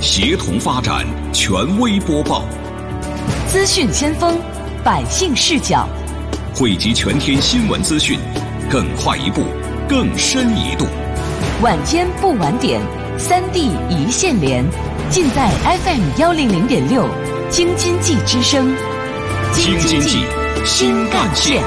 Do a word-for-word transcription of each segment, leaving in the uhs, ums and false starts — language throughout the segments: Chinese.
协同发展，权威播报， 资讯先锋，百姓视角， 汇集全天新闻资讯，更快一步，更深一度。 晚间不晚点，三地一线连，尽在 F M 幺零零点六，京津冀之声， 京津冀新干线。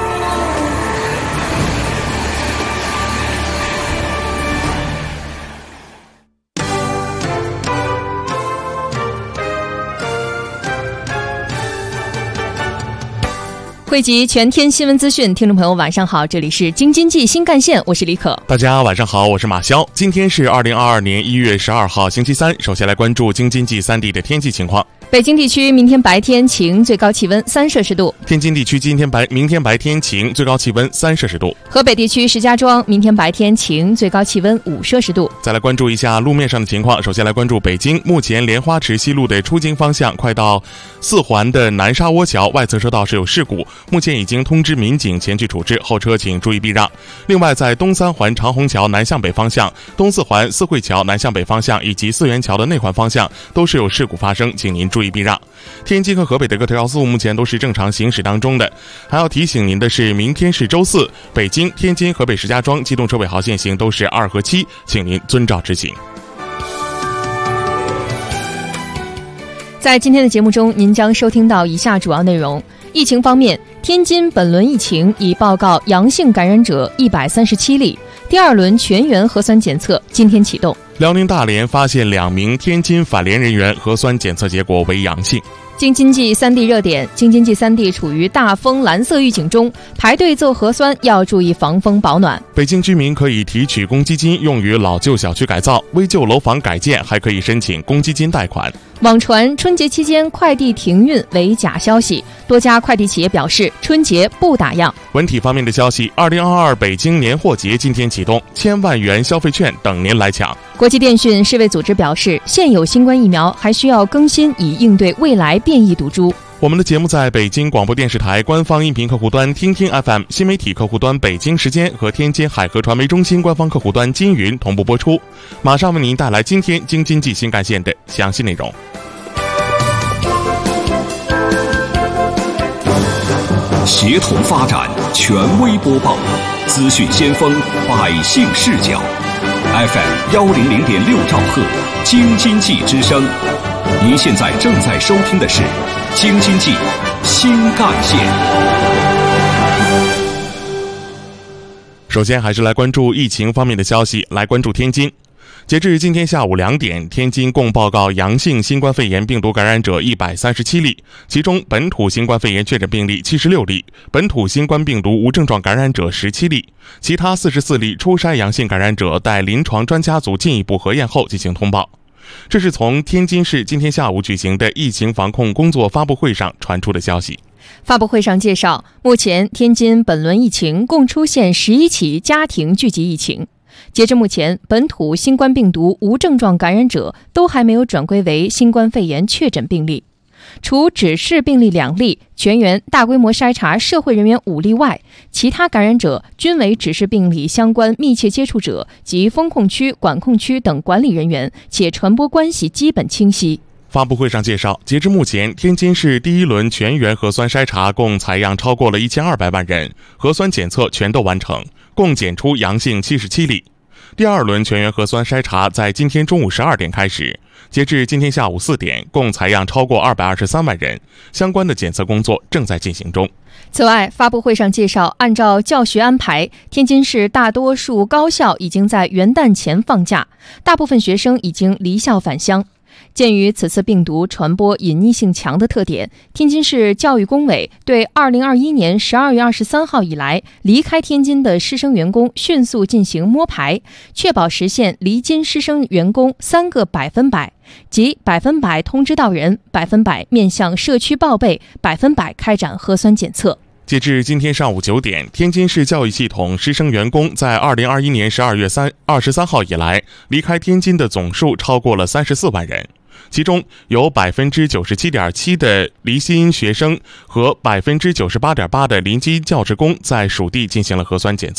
汇集全天新闻资讯，听众朋友晚上好，这里是京津冀新干线，我是李可。 大家晚上好，我是马潇。今天是二零二二年一月十二号星期三，首先来关注京津冀三地的天气情况。 北京地区明天白天晴，最高气温三摄氏度。 天津地区今天白明天白天晴，最高气温三摄氏度。 河北地区石家庄明天白天晴，最高气温五摄氏度。 再来关注一下路面上的情况，首先来关注北京，目前莲花池西路的出京方向快到四环的南沙窝桥外侧车道是有事故，目前已经通知民警前去处置，后车请注意避让。另外，在东三环长虹桥南向北方向、东四环四惠桥南向北方向以及四元桥的内环方向都是有事故发生，请您注意避让。天津和河北的各条要素目前都是正常行驶当中的。还要提醒您的是，明天是周四，北京、天津、河北石家庄机动车尾号限行都是二和七，请您遵照执行。 在今天的节目中，您将收听到以下主要内容。疫情方面，天津本轮疫情已报告阳性感染者一百三十七例，第二轮全员核酸检测今天启动。 辽宁大连发现两名天津返联人员核酸检测结果为阳性。 京津冀三地热点，京津冀三地处于大风蓝色预警中，排队做核酸要注意防风保暖。 北京居民可以提取公积金用于老旧小区改造，危旧楼房改建还可以申请公积金贷款。 网传春节期间快递停运为假消息，多家快递企业表示春节不打烊。 文体方面的消息，二零二二北京年货节今天启动，千万元消费券等您来抢。 国际电讯世卫组织表示，现有新冠疫苗还需要更新，以应对未来变异毒株。 我们的节目在北京广播电视台官方音频客户端听听 F M、 新媒体客户端北京时间和天津海河传媒中心官方客户端金云同步播出。马上为您带来今天京津冀新干线的详细内容。 协同发展，权威播报，资讯先锋，百姓视角。F M 幺零零点六兆赫，京津冀之声。您现在正在收听的是京津冀新干线。 首先还是来关注疫情方面的消息，来关注天津。截至今天下午两点，天津共报告阳性新冠肺炎病毒感染者一百三十七例，其中本土新冠肺炎确诊病例七十六例，本土新冠病毒无症状感染者十七例，其他四十四例初筛阳性感染者待临床专家组进一步核验后进行通报。这是从天津市今天下午举行的疫情防控工作发布会上传出的消息。 发布会上介绍，目前天津本轮疫情共出现十一起家庭聚集疫情。截至目前，本土新冠病毒无症状感染者都还没有转归为新冠肺炎确诊病例。除指示病例两例、全员大规模筛查社会人员五例外，其他感染者均为指示病例相关密切接触者及封控区、管控区等管理人员，且传播关系基本清晰。 发布会上介绍，截至目前，天津市第一轮全员核酸筛查共采样超过了一千二百万人，核酸检测全都完成，共检出阳性七十七例。第二轮全员核酸筛查在今天中午十二点开始，截至今天下午四点，共采样超过二百二十三万人，相关的检测工作正在进行中。 此外，发布会上介绍，按照教学安排，天津市大多数高校已经在元旦前放假，大部分学生已经离校返乡。鉴于此次病毒传播隐匿性强的特点，天津市教育工委对二零二一年十二月二十三号以来离开天津的师生员工迅速进行摸排，确保实现离津师生员工三个百分百，即百分百通知到人，百分百面向社区报备，百分百开展核酸检测。 截至今天上午九点，天津市教育系统师生员工在二零二一年十二月二十三号以来离开天津的总数超过了三十四万人，其中有百分之九十七点七的离津学生和百分之九十八点八的临津教职工在属地进行了核酸检测。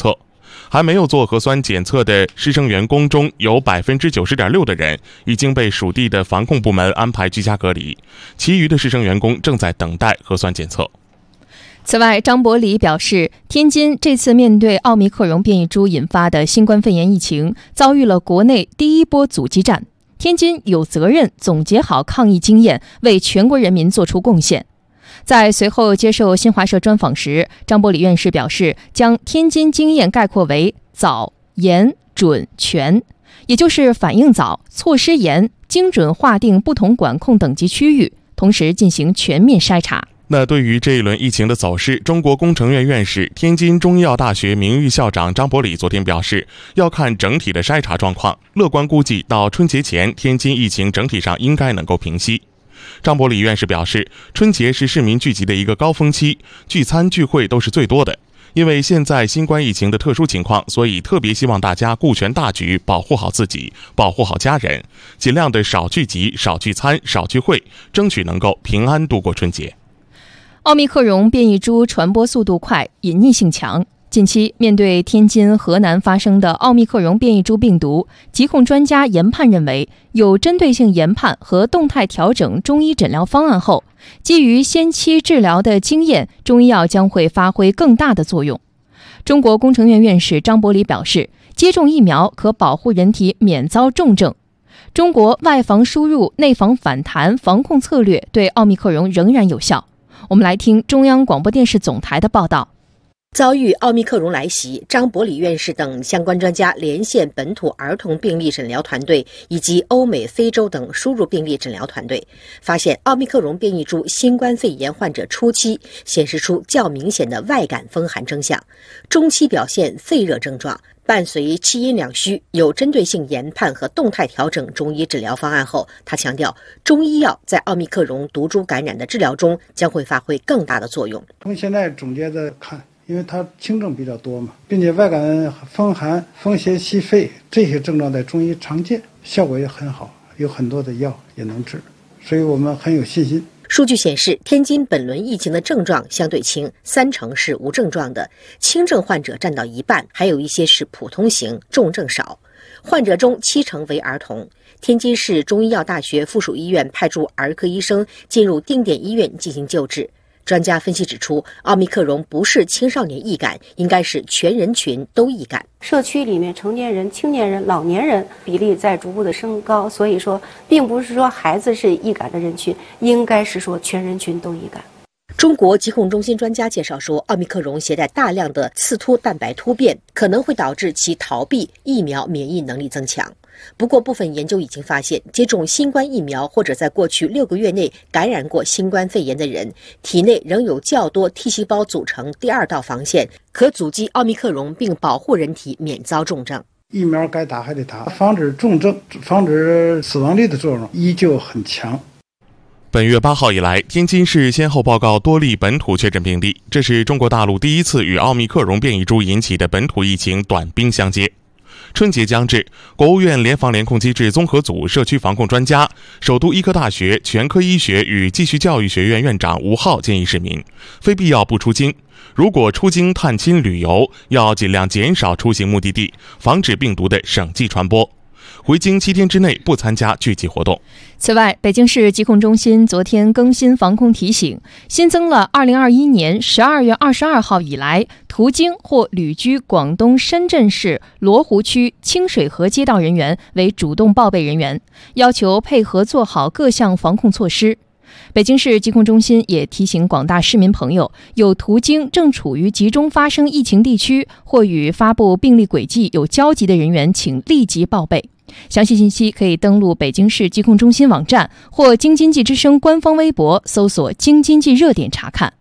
还没有做核酸检测的师生员工中有 百分之九十点六 的人已经被属地的防控部门安排居家隔离，其余的师生员工正在等待核酸检测。 此外，张伯礼表示，天津这次面对奥密克戎变异株引发的新冠肺炎疫情，遭遇了国内第一波阻击战，天津有责任总结好抗疫经验，为全国人民做出贡献。在随后接受新华社专访时，张伯礼院士表示，将天津经验概括为早、严、准、全，也就是反应早、措施严、精准划定不同管控等级区域，同时进行全面筛查。 那对于这一轮疫情的走势，中国工程院院士、天津中医药大学名誉校长张伯礼昨天表示，要看整体的筛查状况，乐观估计到春节前，天津疫情整体上应该能够平息。张伯礼院士表示，春节是市民聚集的一个高峰期，聚餐聚会都是最多的。因为现在新冠疫情的特殊情况，所以特别希望大家顾全大局，保护好自己，保护好家人，尽量的少聚集、少聚餐、少聚会，争取能够平安度过春节。 奥密克戎变异株传播速度快，隐匿性强。近期面对天津、河南发生的奥密克戎变异株病毒，疾控专家研判认为，有针对性研判和动态调整中医诊疗方案后，基于先期治疗的经验，中医药将会发挥更大的作用。中国工程院院士张伯礼表示，接种疫苗可保护人体免遭重症。中国外防输入、内防反弹防控策略对奥密克戎仍然有效。我们来听中央广播电视总台的报道。 遭遇奥密克戎来袭，张伯礼院士等相关专家连线本土儿童病例诊疗团队以及欧美、非洲等输入病例诊疗团队，发现奥密克戎变异株新冠肺炎患者初期显示出较明显的外感风寒征象，中期表现肺热症状，伴随气阴两虚，有针对性研判和动态调整中医治疗方案后，他强调，中医药在奥密克戎毒株感染的治疗中将会发挥更大的作用。 从现在总结的看，因为它轻症比较多嘛，并且外感风寒、风邪袭肺这些症状在中医常见，效果也很好，有很多的药也能治，所以我们很有信心。 数据显示，天津本轮疫情的症状相对轻，三成是无症状的，轻症患者占到一半，还有一些是普通型，重症少。患者中七成为儿童。天津市中医药大学附属医院派驻儿科医生进入定点医院进行救治。专家分析指出，奥密克戎不是青少年易感，应该是全人群都易感。 社区里面成年人、青年人、老年人比例在逐步的升高，所以说并不是说孩子是易感的人群，应该是说全人群都易感。 中国疾控中心专家介绍说，奥密克戎携带大量的刺突蛋白突变，可能会导致其逃避疫苗免疫能力增强。不过，部分研究已经发现，接种新冠疫苗或者在过去六个月内感染过新冠肺炎的人，体内仍有较多 T 细胞组成第二道防线，可阻击奥密克戎并保护人体免遭重症。 疫苗该打还得打，防止重症、防止死亡率的作用依旧很强。 本月八号以来，天津市先后报告多例本土确诊病例，这是中国大陆第一次与奥密克戎变异株引起的本土疫情短兵相接。春节将至，国务院联防联控机制综合组社区防控专家、首都医科大学全科医学与继续教育学院院长吴浩建议市民，非必要不出京。如果出京探亲旅游，要尽量减少出行目的地，防止病毒的省际传播。回京七天之内不参加聚集活动。 此外，北京市疾控中心昨天更新防控提醒，新增了二零二一年十二月二十二号以来途经或旅居广东深圳市罗湖区清水河街道人员为主动报备人员，要求配合做好各项防控措施。北京市疾控中心也提醒广大市民朋友，有途经正处于集中发生疫情地区或与发布病例轨迹有交集的人员，请立即报备。详细信息可以登录北京市疾控中心网站或京津冀之声官方微博，搜索京津冀热点查看。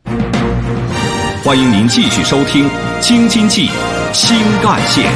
欢迎您继续收听京津冀新干线。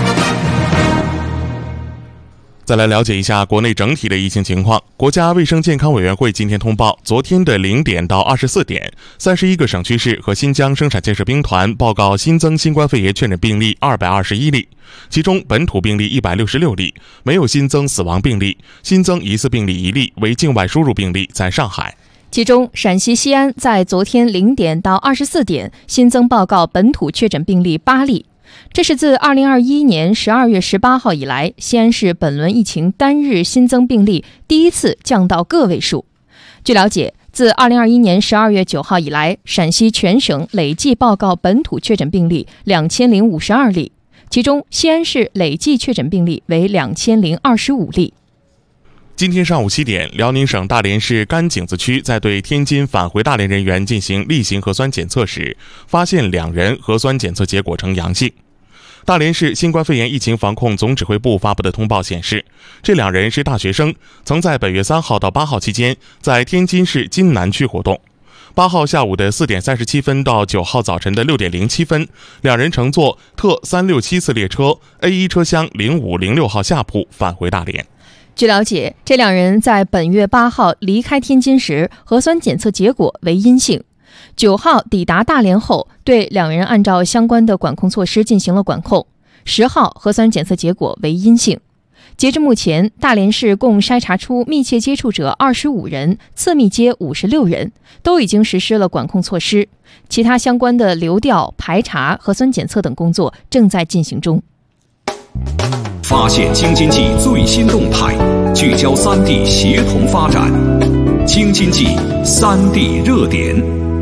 再来了解一下国内整体的疫情情况。国家卫生健康委员会今天通报，昨天的零点到二十四点，三十一个省区市和新疆生产建设兵团报告新增新冠肺炎确诊病例二百二十一例，其中本土病例一百六十六例，没有新增死亡病例，新增疑似病例一例，为境外输入病例，在上海。 其中，陕西西安在昨天零点到二十四点新增报告本土确诊病例八例， 这是自二零二一年十二月十八号以来，西安市本轮疫情单日新增病例第一次降到个位数。据了解，自二零二一年十二月九号以来，陕西全省累计报告本土确诊病例两千零五十二例，其中西安市累计确诊病例为两千零二十五例。 今天上午七点，辽宁省大连市甘井子区在对天津返回大连人员进行例行核酸检测时，发现两人核酸检测结果呈阳性。大连市新冠肺炎疫情防控总指挥部发布的通报显示，这两人是大学生，曾在本月三号到八号期间在天津市津南区活动。八号下午的四点三十七分到九号早晨的六点零七分，两人乘坐特三六七次列车 A 一 车厢零五零六号下铺返回大连。 据了解，这两人在本月八号离开天津时，核酸检测结果为阴性。九号抵达大连后，对两人按照相关的管控措施进行了管控。十号核酸检测结果为阴性。截至目前，大连市共筛查出密切接触者二十五人，次密接五十六人，都已经实施了管控措施。其他相关的流调、排查、核酸检测等工作正在进行中。 发现京津冀最新动态，聚焦三地协同发展。京津冀三地热点。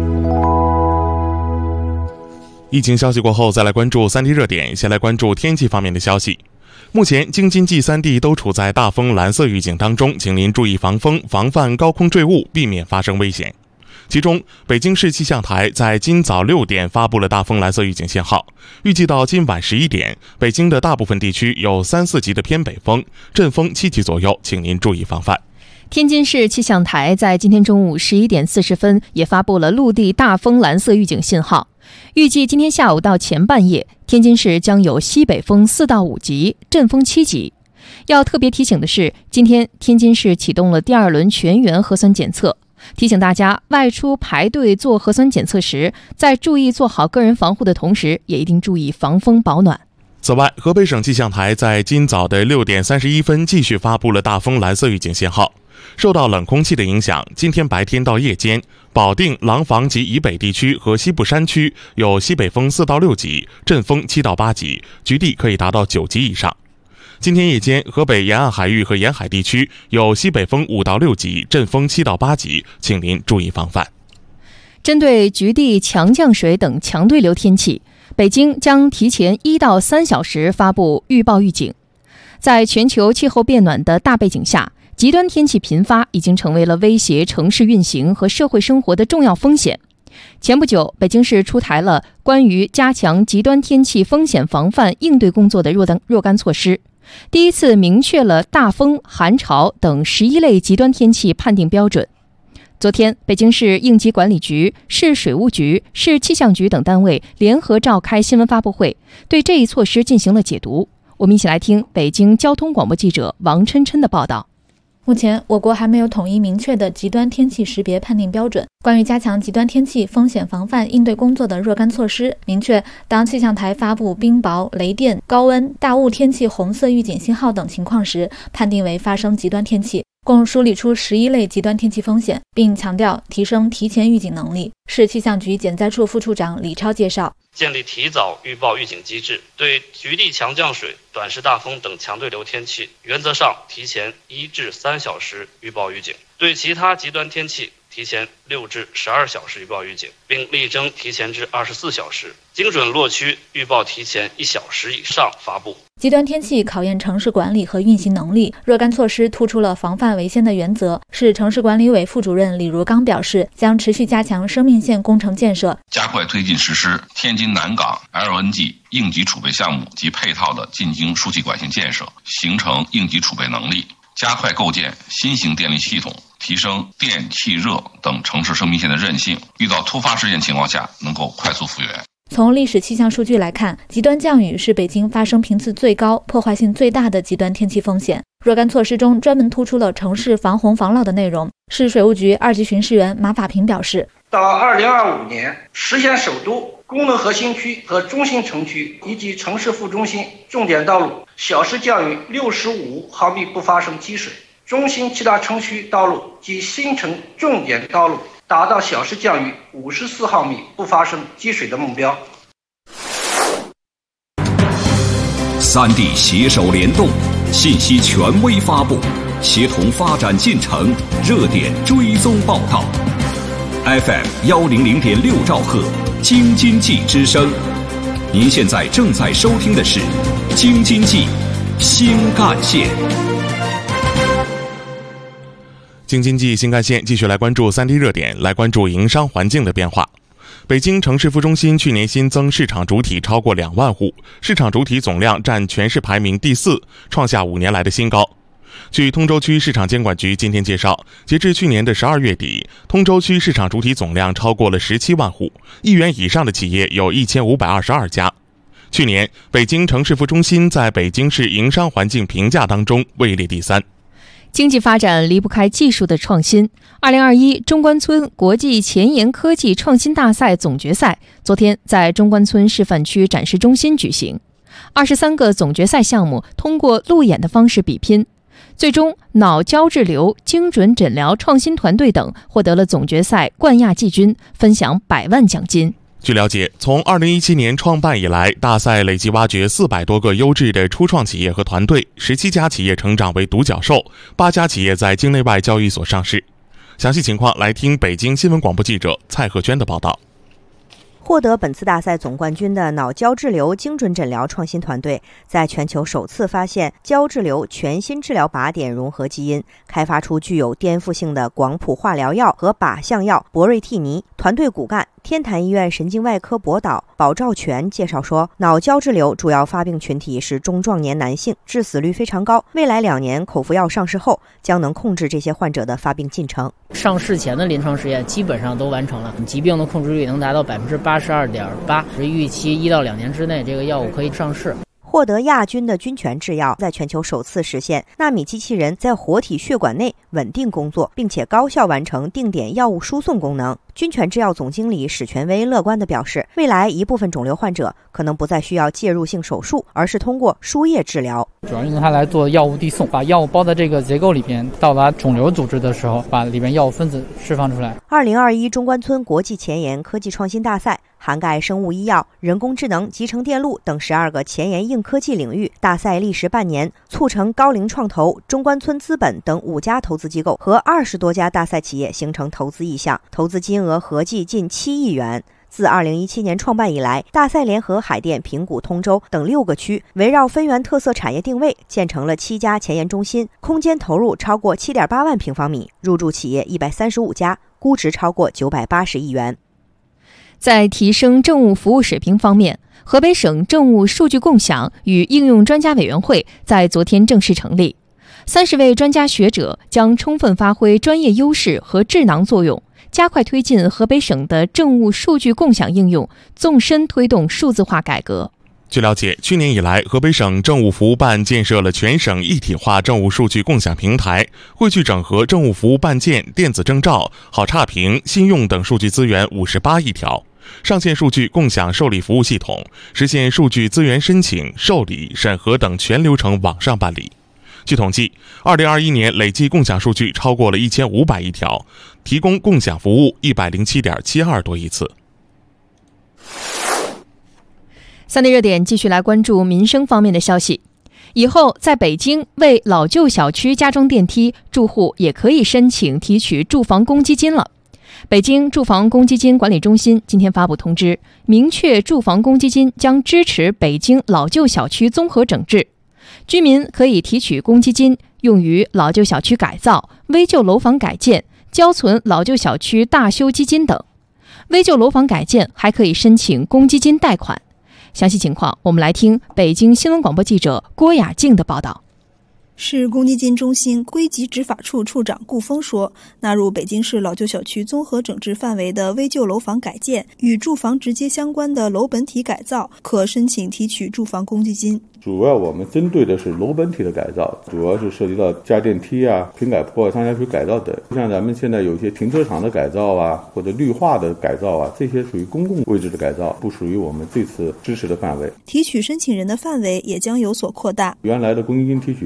疫情消息过后，再来关注三地热点。先来关注天气方面的消息。目前京津冀三地都处在大风蓝色预警当中，请您注意防风，防范高空坠物，避免发生危险。其中，北京市气象台在今早六点发布了大风蓝色预警信号，预计到今晚十一点，北京的大部分地区有三四级的偏北风，阵风七级左右，请您注意防范。 天津市气象台在今天中午十一点四十分也发布了陆地大风蓝色预警信号，预计今天下午到前半夜，天津市将有西北风四到五级，阵风七级。要特别提醒的是，今天天津市启动了第二轮全员核酸检测，提醒大家外出排队做核酸检测时，在注意做好个人防护的同时，也一定注意防风保暖。 此外，河北省气象台在今早的六点三十一分继续发布了大风蓝色预警信号。受到冷空气的影响，今天白天到夜间，保定、廊坊及以北地区和西部山区有西北风四到六级，阵风七到八级，局地可以达到九级以上。今天夜间，河北沿岸海域和沿海地区有西北风五到六级，阵风七到八级，请您注意防范。 针对局地强降水等强对流天气，北京将提前一到三小时发布预报预警。在全球气候变暖的大背景下，极端天气频发已经成为了威胁城市运行和社会生活的重要风险。前不久，北京市出台了关于加强极端天气风险防范应对工作的若干若干措施，第一次明确了大风、寒潮等十一类极端天气判定标准。昨天，北京市应急管理局、市水务局、市气象局等单位联合召开新闻发布会，对这一措施进行了解读。我们一起来听北京交通广播记者王琛琛的报道。 目前，我国还没有统一明确的极端天气识别判定标准。关于加强极端天气风险防范应对工作的若干措施，明确当气象台发布冰雹、雷电、高温、大雾天气红色预警信号等情况时，判定为发生极端天气，共梳理出十一类极端天气风险，并强调提升提前预警能力。市气象局减灾处副处长李超介绍， 建立提早预报预警机制，对局地强降水、短时大风等强对流天气，原则上提前一至三小时预报预警；对其他极端天气，提前六至十二小时预报预警，并力争提前至二十四小时。精准落区预报提前一小时以上发布。 极端天气考验城市管理和运行能力，若干措施突出了防范为先的原则。市城市管理委副主任李如刚表示，将持续加强生命线工程建设， 加快推进实施天津南港 L N G 应急储备项目及配套的进京输气管线建设，形成应急储备能力，加快构建新型电力系统，提升电气热等城市生命线的韧性，遇到突发事件情况下能够快速复原。 从历史气象数据来看，极端降雨是北京发生频次最高、破坏性最大的极端天气风险。若干措施中专门突出了城市防洪防涝的内容。市水务局二级巡视员马法平表示， 到二零二五年实现首都、功能核心区和中心城区以及城市副中心重点道路小时降雨六十五毫米不发生积水，中心其他城区道路及新城重点道路达到小时降雨五十四毫米不发生积水的目标。 三地携手联动，信息权威发布，协同发展进程，热点追踪报道。F M 幺零零点六兆赫，京津冀之声。您现在正在收听的是京津冀新干线。 京津冀新干线继续来关注三地热点，来关注营商环境的变化。北京城市副中心去年新增市场主体超过两万户，市场主体总量占全市排名第四，创下五年来的新高。据通州区市场监管局今天介绍，截至去年的十二月底，通州区市场主体总量超过了十七万户，亿元以上的企业有一千五百二十二家。去年，北京城市副中心在北京市营商环境评价当中位列第三。 经济发展离不开技术的创新。二零二一中关村国际前沿科技创新大赛总决赛昨天在中关村示范区展示中心举行，二十三个总决赛项目通过路演的方式比拼，最终脑胶质瘤精准诊疗创新团队等获得了总决赛冠亚季军，分享百万奖金。 据了解，从二零一七年创办以来，大赛累计挖掘四百多个优质的初创企业和团队，十七家企业成长为独角兽，八家企业在境内外交易所上市。详细情况来听北京新闻广播记者蔡鹤娟的报道。 获得本次大赛总冠军的脑胶质瘤精准诊疗创新团队，在全球首次发现胶质瘤全新治疗靶点融合基因，开发出具有颠覆性的广谱化疗药和靶向药博瑞替尼。团队骨干天坛医院神经外科博导保兆全介绍说，脑胶质瘤主要发病群体是中壮年男性，致死率非常高。未来两年口服药上市后，将能控制这些患者的发病进程。 上市前的临床实验基本上都完成了，疾病的控制率能达到百分之八十二点八，预期一到两年之内这个药物可以上市。 获得亚军的君泉制药在全球首次实现纳米机器人在活体血管内稳定工作，并且高效完成定点药物输送功能。君泉制药总经理史权威乐观地表示，未来一部分肿瘤患者可能不再需要介入性手术，而是通过输液治疗。 主要用它来做药物递送，把药物包在这个结构里边，到达肿瘤组织的时候，把里面药物分子释放出来。 二零二一中关村国际前沿科技创新大赛涵盖生物医药、人工智能、集成电路等十二个前沿硬科技领域。大赛历时半年，促成高瓴创投、中关村资本等五家投资机构和二十多家大赛企业形成投资意向，投资金额合计近七亿元。自二零一七年创办以来，大赛联合海淀、平谷、通州等六个区，围绕分园特色产业定位，建成了七家前沿中心，空间投入超过 七点八万平方米，入驻企业一百三十五家，估值超过九百八十亿元。 在提升政务服务水平方面，河北省政务数据共享与应用专家委员会在昨天正式成立，三十位专家学者将充分发挥专业优势和智囊作用，加快推进河北省的政务数据共享应用，纵深推动数字化改革。 据了解，去年以来，河北省政务服务办建设了全省一体化政务数据共享平台，汇聚整合政务服务办件、电子证照、好差评、信用等数据资源五十八亿条，上线数据共享受理服务系统，实现数据资源申请、受理、审核等全流程网上办理。据统计，二零二一年累计共享数据超过了一千五百亿条，提供共享服务一百零七点七二多亿次。 三地热点继续来关注民生方面的消息。以后在北京为老旧小区加装电梯，住户也可以申请提取住房公积金了。北京住房公积金管理中心今天发布通知，明确住房公积金将支持北京老旧小区综合整治，居民可以提取公积金用于老旧小区改造、危旧楼房改建、交存老旧小区大修基金等。危旧楼房改建还可以申请公积金贷款。详细情况，我们来听北京新闻广播记者郭雅静的报道。 市公积金中心归集执法处处长顾峰说，纳入北京市老旧小区综合整治范围的危旧楼房改建与住房直接相关的楼本体改造，可申请提取住房公积金。 主要我们针对的是楼本体的改造，主要是涉及到加电梯啊、平改坡、上下水改造等。像咱们现在有些停车场的改造啊，或者绿化的改造啊，这些属于公共位置的改造，不属于我们这次支持的范围。 提取申请人的范围也将有所扩大。 原来的公积金提取都是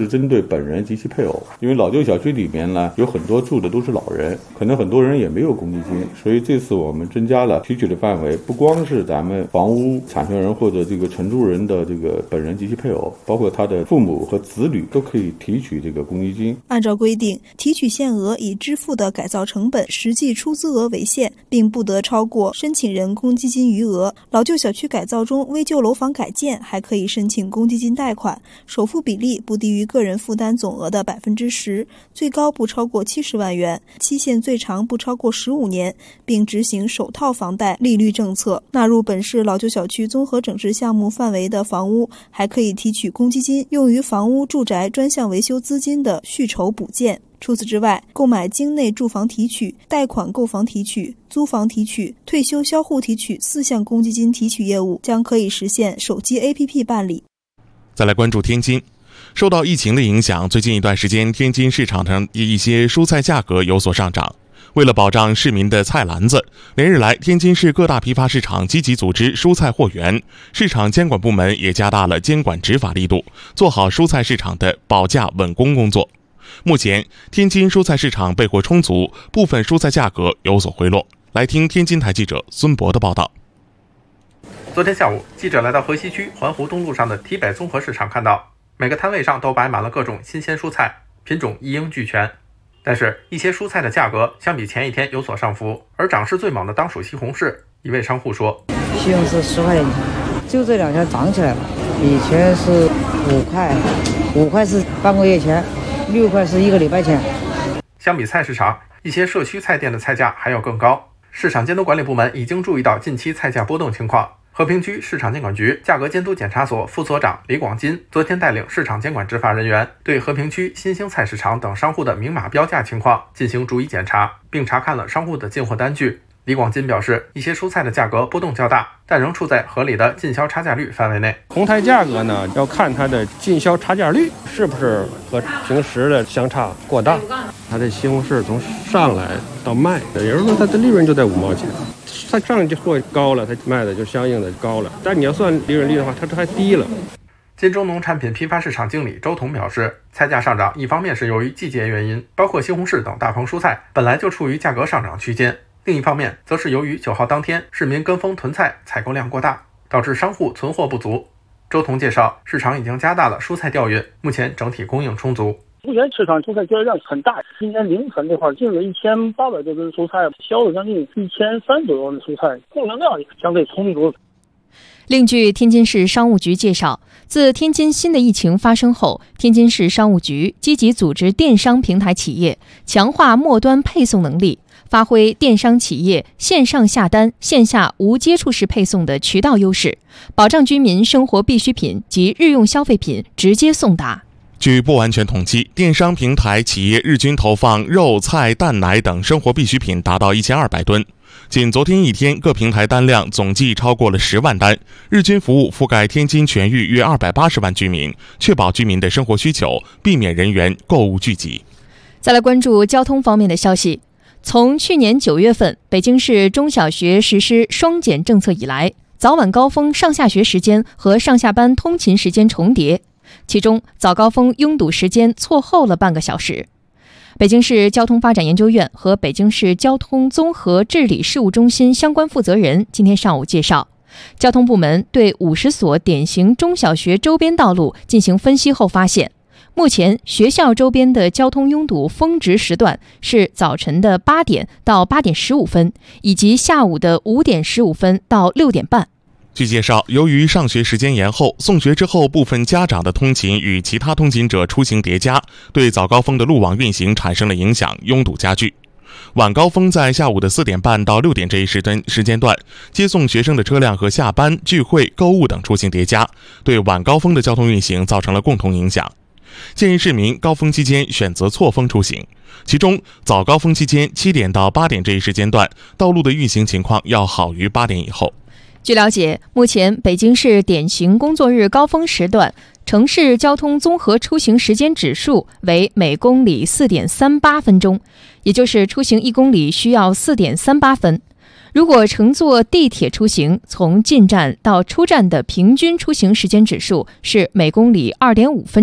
针对本人及其配偶。因为老旧小区里面呢，有很多住的都是老人，可能很多人也没有公积金，所以这次我们增加了提取的范围，不光是咱们房屋产权人或者这个承租人的这个本人及其配偶，包括他的父母和子女都可以提取这个公积金。 按照规定，提取限额以支付的改造成本实际出资额为限，并不得超过申请人公积金余额。老旧小区改造中危旧楼房改建还可以申请公积金贷款，首付比例不低于个人负担总额的百分之十，最高不超过七十万元，期限最长不超过十五年，并执行首套房贷利率政策。纳入本市老旧小区综合整治项目范围的房屋，还可以提取公积金用于房屋住宅专项维修资金的续筹补建。除此之外，购买境内住房提取、贷款购房提取、租房提取、退休销户提取四项公积金提取业务将可以实现手机 A P P 办理。 再来关注天津。受到疫情的影响，最近一段时间天津市场上一些蔬菜价格有所上涨。为了保障市民的菜篮子，连日来天津市各大批发市场积极组织蔬菜货源，市场监管部门也加大了监管执法力度，做好蔬菜市场的保价稳供工作。目前天津蔬菜市场备货充足，部分蔬菜价格有所回落。来听天津台记者孙博的报道。 昨天下午，记者来到河西区环湖东路上的体北综合市场，看到每个摊位上都摆满了各种新鲜蔬菜，品种一应俱全。但是，一些蔬菜的价格相比前一天有所上浮，而涨势最猛的当属西红柿。一位商户说：“ 西红柿十块钱，就这两天涨起来了。以前是五块，五块是半个月前，六块是一个礼拜前。” 相比菜市场，一些社区菜店的菜价还要更高。市场监督管理部门已经注意到近期菜价波动情况。和平区市场监管局价格监督检查所副所长李广金昨天带领市场监管执法人员对和平区新兴菜市场等商户的明码标价情况进行逐一检查，并查看了商户的进货单据。李广金表示，一些蔬菜的价格波动较大，但仍处在合理的进销差价率范围内。 红菜价格呢，要看它的进销差价率是不是和平时的相差过大。它的西红柿从上来到卖，有人说它的利润就在五毛钱，它上去货高了，它卖的就相应的高了。但你要算利润率的话，它这还低了。 金中农产品批发市场经理周彤表示，菜价上涨一方面是由于季节原因，包括西红柿等大棚蔬菜本来就处于价格上涨区间。另一方面，则是由于九号当天市民跟风囤菜，采购量过大，导致商户存货不足。周彤介绍，市场已经加大了蔬菜调运，目前整体供应充足。 目前市场蔬菜交易量很大，今天凌晨这块进了一千八百多吨蔬菜，销了将近一千三左右的蔬菜，供应量相对充足。 另据天津市商务局介绍，自天津新的疫情发生后，天津市商务局积极组织电商平台企业，强化末端配送能力，发挥电商企业线上下单、线下无接触式配送的渠道优势，保障居民生活必需品及日用消费品直接送达。 据不完全统计，电商平台企业日均投放肉、菜、蛋奶等生活必需品达到一千二百吨。仅昨天一天，各平台单量总计超过了十万单，日均服务覆盖天津全域约二百八十万居民，确保居民的生活需求，避免人员购物聚集。 再来关注交通方面的消息。从去年九月份北京市中小学实施双减政策以来，早晚高峰上下学时间和上下班通勤时间重叠，其中早高峰拥堵时间错后了半个小时。北京市交通发展研究院和北京市交通综合治理事务中心相关负责人今天上午介绍，交通部门对五十所典型中小学周边道路进行分析后发现，目前学校周边的交通拥堵峰值时段是早晨的八点到八点十五分，以及下午的五点十五分到六点半。 据介绍，由于上学时间延后，送学之后部分家长的通勤与其他通勤者出行叠加，对早高峰的路网运行产生了影响，拥堵加剧。晚高峰在下午的四点半到六点这一时段时间段，接送学生的车辆和下班、聚会、购物等出行叠加，对晚高峰的交通运行造成了共同影响。建议市民高峰期间选择错峰出行，其中早高峰期间七点到八点这一时间段，道路的运行情况要好于八点以后。 据了解，目前北京市典型工作日高峰时段城市交通综合出行时间指数为每公里 四点三八分钟，也就是出行一公里需要 四点三八分。如果乘坐地铁出行，从进站到出站的平均出行时间指数是每公里 二点五分钟，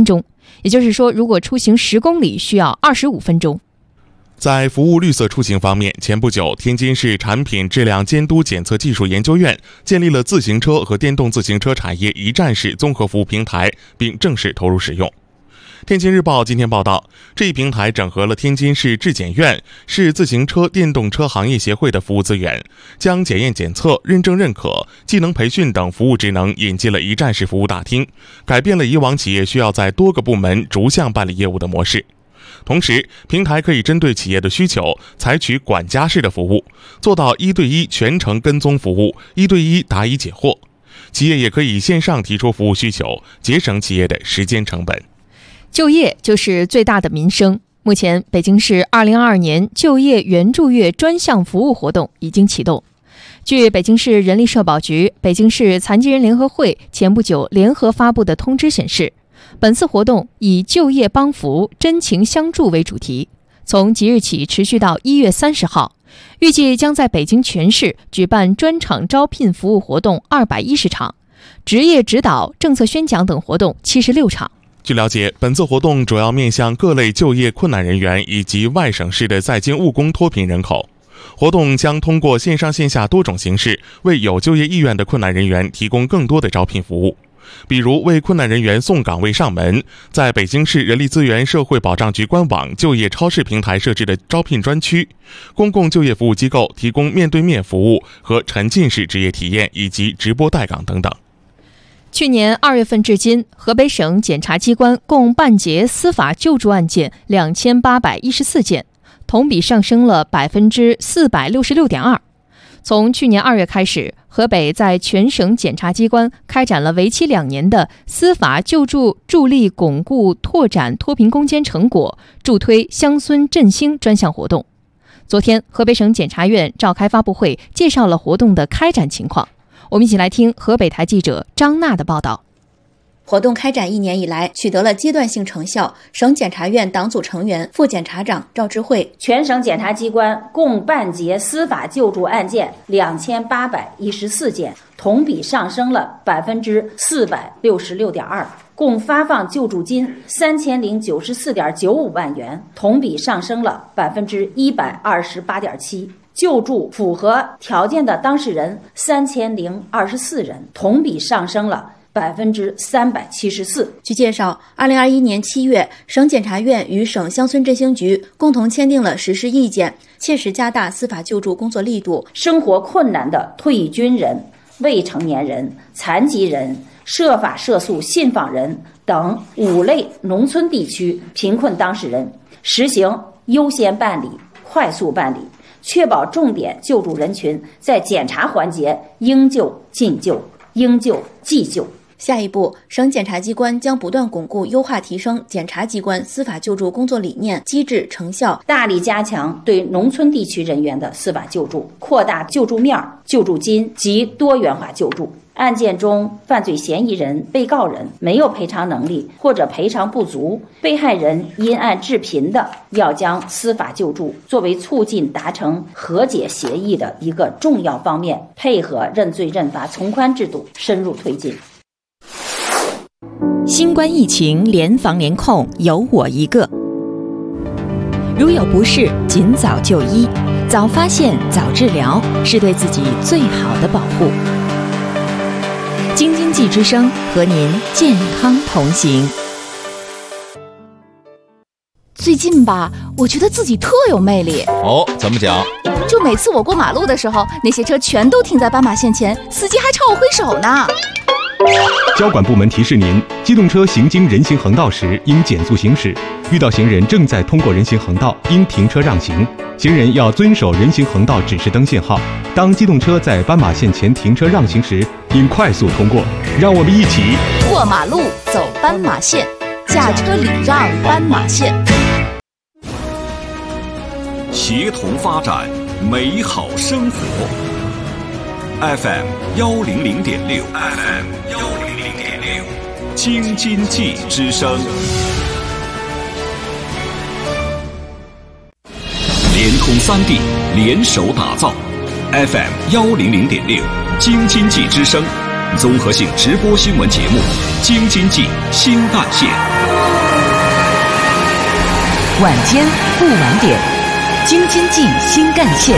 也就是说，如果出行十公里需要二十五分钟。 在服务绿色出行方面，前不久，天津市产品质量监督检测技术研究院建立了自行车和电动自行车产业一站式综合服务平台，并正式投入使用。天津日报今天报道，这一平台整合了天津市质检院、市自行车电动车行业协会的服务资源，将检验检测、认证认可、技能培训等服务职能引进了一站式服务大厅，改变了以往企业需要在多个部门逐项办理业务的模式。同时，平台可以针对企业的需求，采取管家式的服务，做到一对一全程跟踪服务，一对一答疑解惑。企业也可以线上提出服务需求，节省企业的时间成本。 就业就是最大的民生。目前，北京市二零二二年就业援助月专项服务活动已经启动。据北京市人力社保局、北京市残疾人联合会前不久联合发布的通知显示，本次活动以就业帮扶、真情相助为主题，从即日起持续到一月三十号，预计将在北京全市举办专场招聘服务活动二百一十场，职业指导、政策宣讲等活动七十六场。 据了解，本次活动主要面向各类就业困难人员以及外省市的在京务工脱贫人口。活动将通过线上线下多种形式，为有就业意愿的困难人员提供更多的招聘服务。比如为困难人员送岗位上门，在北京市人力资源社会保障局官网就业超市平台设置的招聘专区，公共就业服务机构提供面对面服务和沉浸式职业体验以及直播带岗等等。 去年二月份至今，河北省检察机关共办结司法救助案件两千八百一十四件，同比上升了百分之四百六十六点二。从去年二月开始，河北在全省检察机关开展了为期两年的司法救助助力巩固拓展脱贫攻坚成果，助推乡村振兴专项活动。昨天，河北省检察院召开发布会，介绍了活动的开展情况。我们一起来听河北台记者张娜的报道。 活动开展一年以来，取得了阶段性成效。省检察院党组成员、副检察长赵智慧， 全省检察机关共办结司法救助案件两千八百一十四件，同比上升了百分之四百六十六点二。共发放救助金三千零九十四点九五万元，同比上升了百分之一百二十八点七。救助符合条件的当事人三千零二十四人，同比上升了百分之三百七十四。 据介绍，二零二一年七月，省检察院与省乡村振兴局共同签订了实施意见，切实加大司法救助工作力度。 生活困难的退役军人、未成年人、残疾人、涉法涉诉信访人等五类农村地区贫困当事人，实行优先办理、快速办理，确保重点救助人群在检查环节应救尽救、应救即救。 下一步，省检察机关将不断巩固、优化、提升检察机关司法救助工作理念、机制、成效， 大力加强对农村地区人员的司法救助，扩大救助面、救助金及多元化救助。案件中，犯罪嫌疑人、被告人没有赔偿能力或者赔偿不足，被害人因案致贫的，要将司法救助作为促进达成和解协议的一个重要方面，配合认罪认罚从宽制度深入推进。 新冠疫情联防联控，有我一个。如有不适，尽早就医，早发现，早治疗，是对自己最好的保护。京津冀之声和您健康同行。 最近吧，我觉得自己特有魅力。 哦，怎么讲？ 就每次我过马路的时候，那些车全都停在斑马线前，司机还朝我挥手呢。 交管部门提示您，机动车行经人行横道时应减速行驶，遇到行人正在通过人行横道，应停车让行。行人要遵守人行横道指示灯信号。当机动车在斑马线前停车让行时，应快速通过。让我们一起过马路，走斑马线，驾车礼让斑马线。 协同发展，美好生活。F M 幺零零点六 ，F M 幺零零点六，京津冀之声。联通三 D 联手打造 F M 幺零零点六，京津冀之声，综合性直播新闻节目，京津冀新干线。 晚间不晚点，京津冀新干线。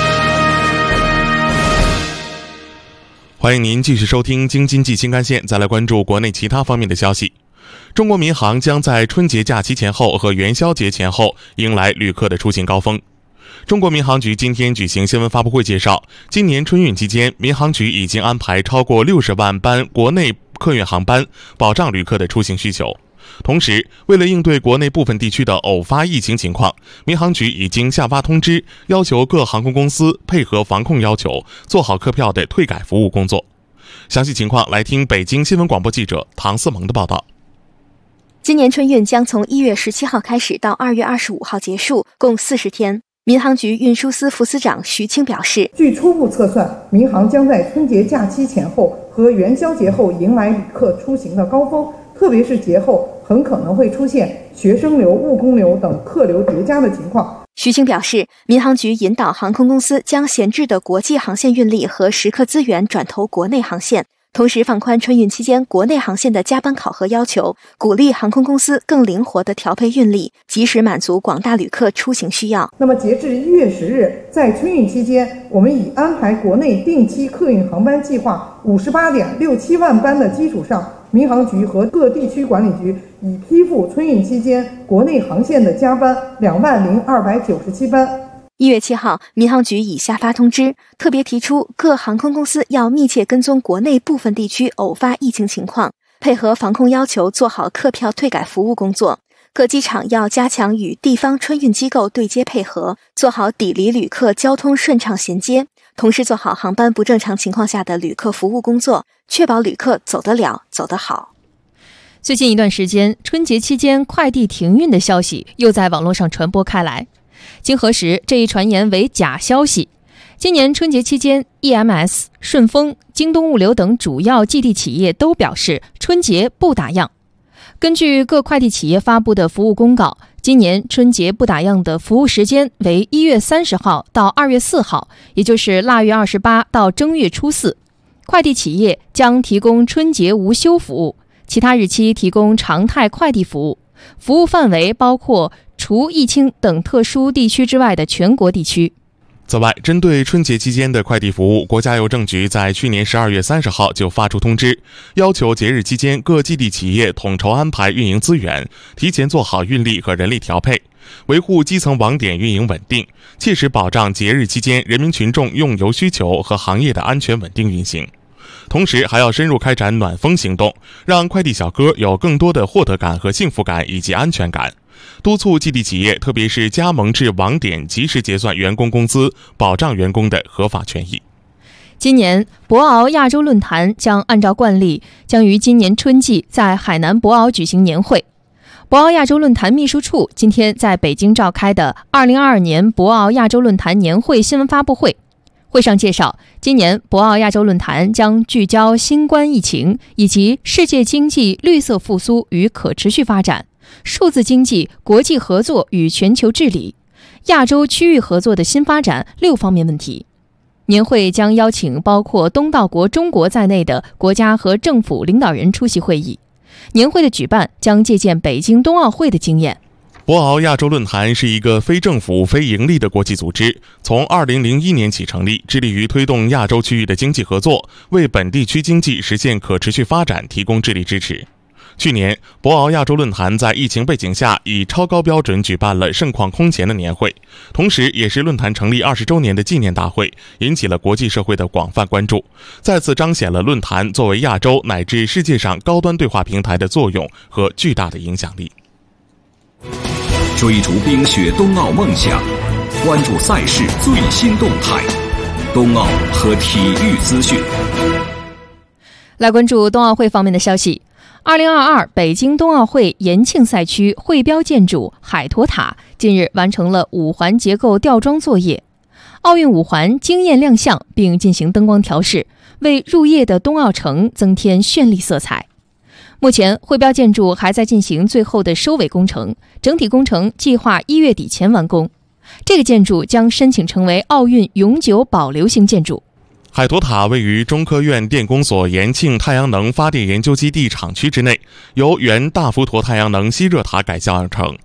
欢迎您继续收听京津冀新干线，再来关注国内其他方面的消息。中国民航将在春节假期前后和元宵节前后迎来旅客的出行高峰。中国民航局今天举行新闻发布会介绍，今年春运期间，民航局已经安排超过六十万班国内客运航班，保障旅客的出行需求。同时，为了应对国内部分地区的偶发疫情情况，民航局已经下发通知，要求各航空公司配合防控要求，做好客票的退改服务工作。详细情况来听北京新闻广播记者唐思萌的报道。 今年春运将从一月十七号开始到二月二十五号结束，共四十天。民航局运输司副司长徐清表示， 据初步测算，民航将在春节假期前后和元宵节后迎来旅客出行的高峰，特别是节后很可能会出现学生流、务工流等客流叠加的情况。 徐清表示，民航局引导航空公司将闲置的国际航线运力和时刻资源转投国内航线，同时放宽春运期间国内航线的加班考核要求，鼓励航空公司更灵活地调配运力，及时满足广大旅客出行需要。 那么截至一月十日，在春运期间，我们已安排国内定期客运航班计划五十八点六七万班的基础上，民航局和各地区管理局已批复春运期间国内航线的加班两万零二百九十七班。 一月七号，民航局已下发通知，特别提出各航空公司要密切跟踪国内部分地区偶发疫情情况，配合防控要求做好客票退改服务工作。各机场要加强与地方春运机构对接配合，做好抵离旅客交通顺畅衔接，同时做好航班不正常情况下的旅客服务工作，确保旅客走得了、走得好。 最近一段时间，春节期间快递停运的消息又在网络上传播开来。经核实，这一传言为假消息。今年春节期间 ，E M S、顺丰、京东物流等主要寄递企业都表示春节不打烊。根据各快递企业发布的服务公告，今年春节不打烊的服务时间为一月三十号到二月四号，也就是腊月二十八到正月初四。快递企业将提供春节无休服务，其他日期提供常态快递服务，服务范围包括除疫情等特殊地区之外的全国地区。 此外，针对春节期间的快递服务，国家邮政局在去年十二月三十号就发出通知，要求节日期间各寄递企业统筹安排运营资源，提前做好运力和人力调配，维护基层网点运营稳定，切实保障节日期间人民群众用邮需求和行业的安全稳定运行。同时还要深入开展暖风行动，让快递小哥有更多的获得感和幸福感以及安全感，督促寄递企业，特别是加盟制网点及时结算员工工资，保障员工的合法权益。 今年博鳌亚洲论坛将按照惯例，将于今年春季在海南博鳌举行年会。博鳌亚洲论坛秘书处今天在北京召开的二零二二年博鳌亚洲论坛年会新闻发布会，会上介绍，今年博鳌亚洲论坛将聚焦新冠疫情以及世界经济绿色复苏与可持续发展、数字经济、国际合作与全球治理、亚洲区域合作的新发展六方面问题。年会将邀请包括东道国中国在内的国家和政府领导人出席会议。年会的举办将借鉴北京冬奥会的经验。 博鳌亚洲论坛是一个非政府、非盈利的国际组织，从二零零一年起成立，致力于推动亚洲区域的经济合作，为本地区经济实现可持续发展提供智力支持。去年，博鳌亚洲论坛在疫情背景下以超高标准举办了盛况空前的年会，同时也是论坛成立二十周年的纪念大会，引起了国际社会的广泛关注，再次彰显了论坛作为亚洲乃至世界上高端对话平台的作用和巨大的影响力。 追逐冰雪冬奥梦想，关注赛事最新动态，冬奥和体育资讯。 来关注冬奥会方面的消息。二零二二北京冬奥会延庆赛区会标建筑海坨塔近日完成了五环结构吊装作业，奥运五环惊艳亮相，并进行灯光调试，为入夜的冬奥城增添绚丽色彩。目前会标建筑还在进行最后的收尾工程，整体工程计划一月底前完工。这个建筑将申请成为奥运永久保留型建筑。 海坨塔位于中科院电工所延庆太阳能发电研究基地厂区之内，由原大佛陀太阳能吸热塔改造而成。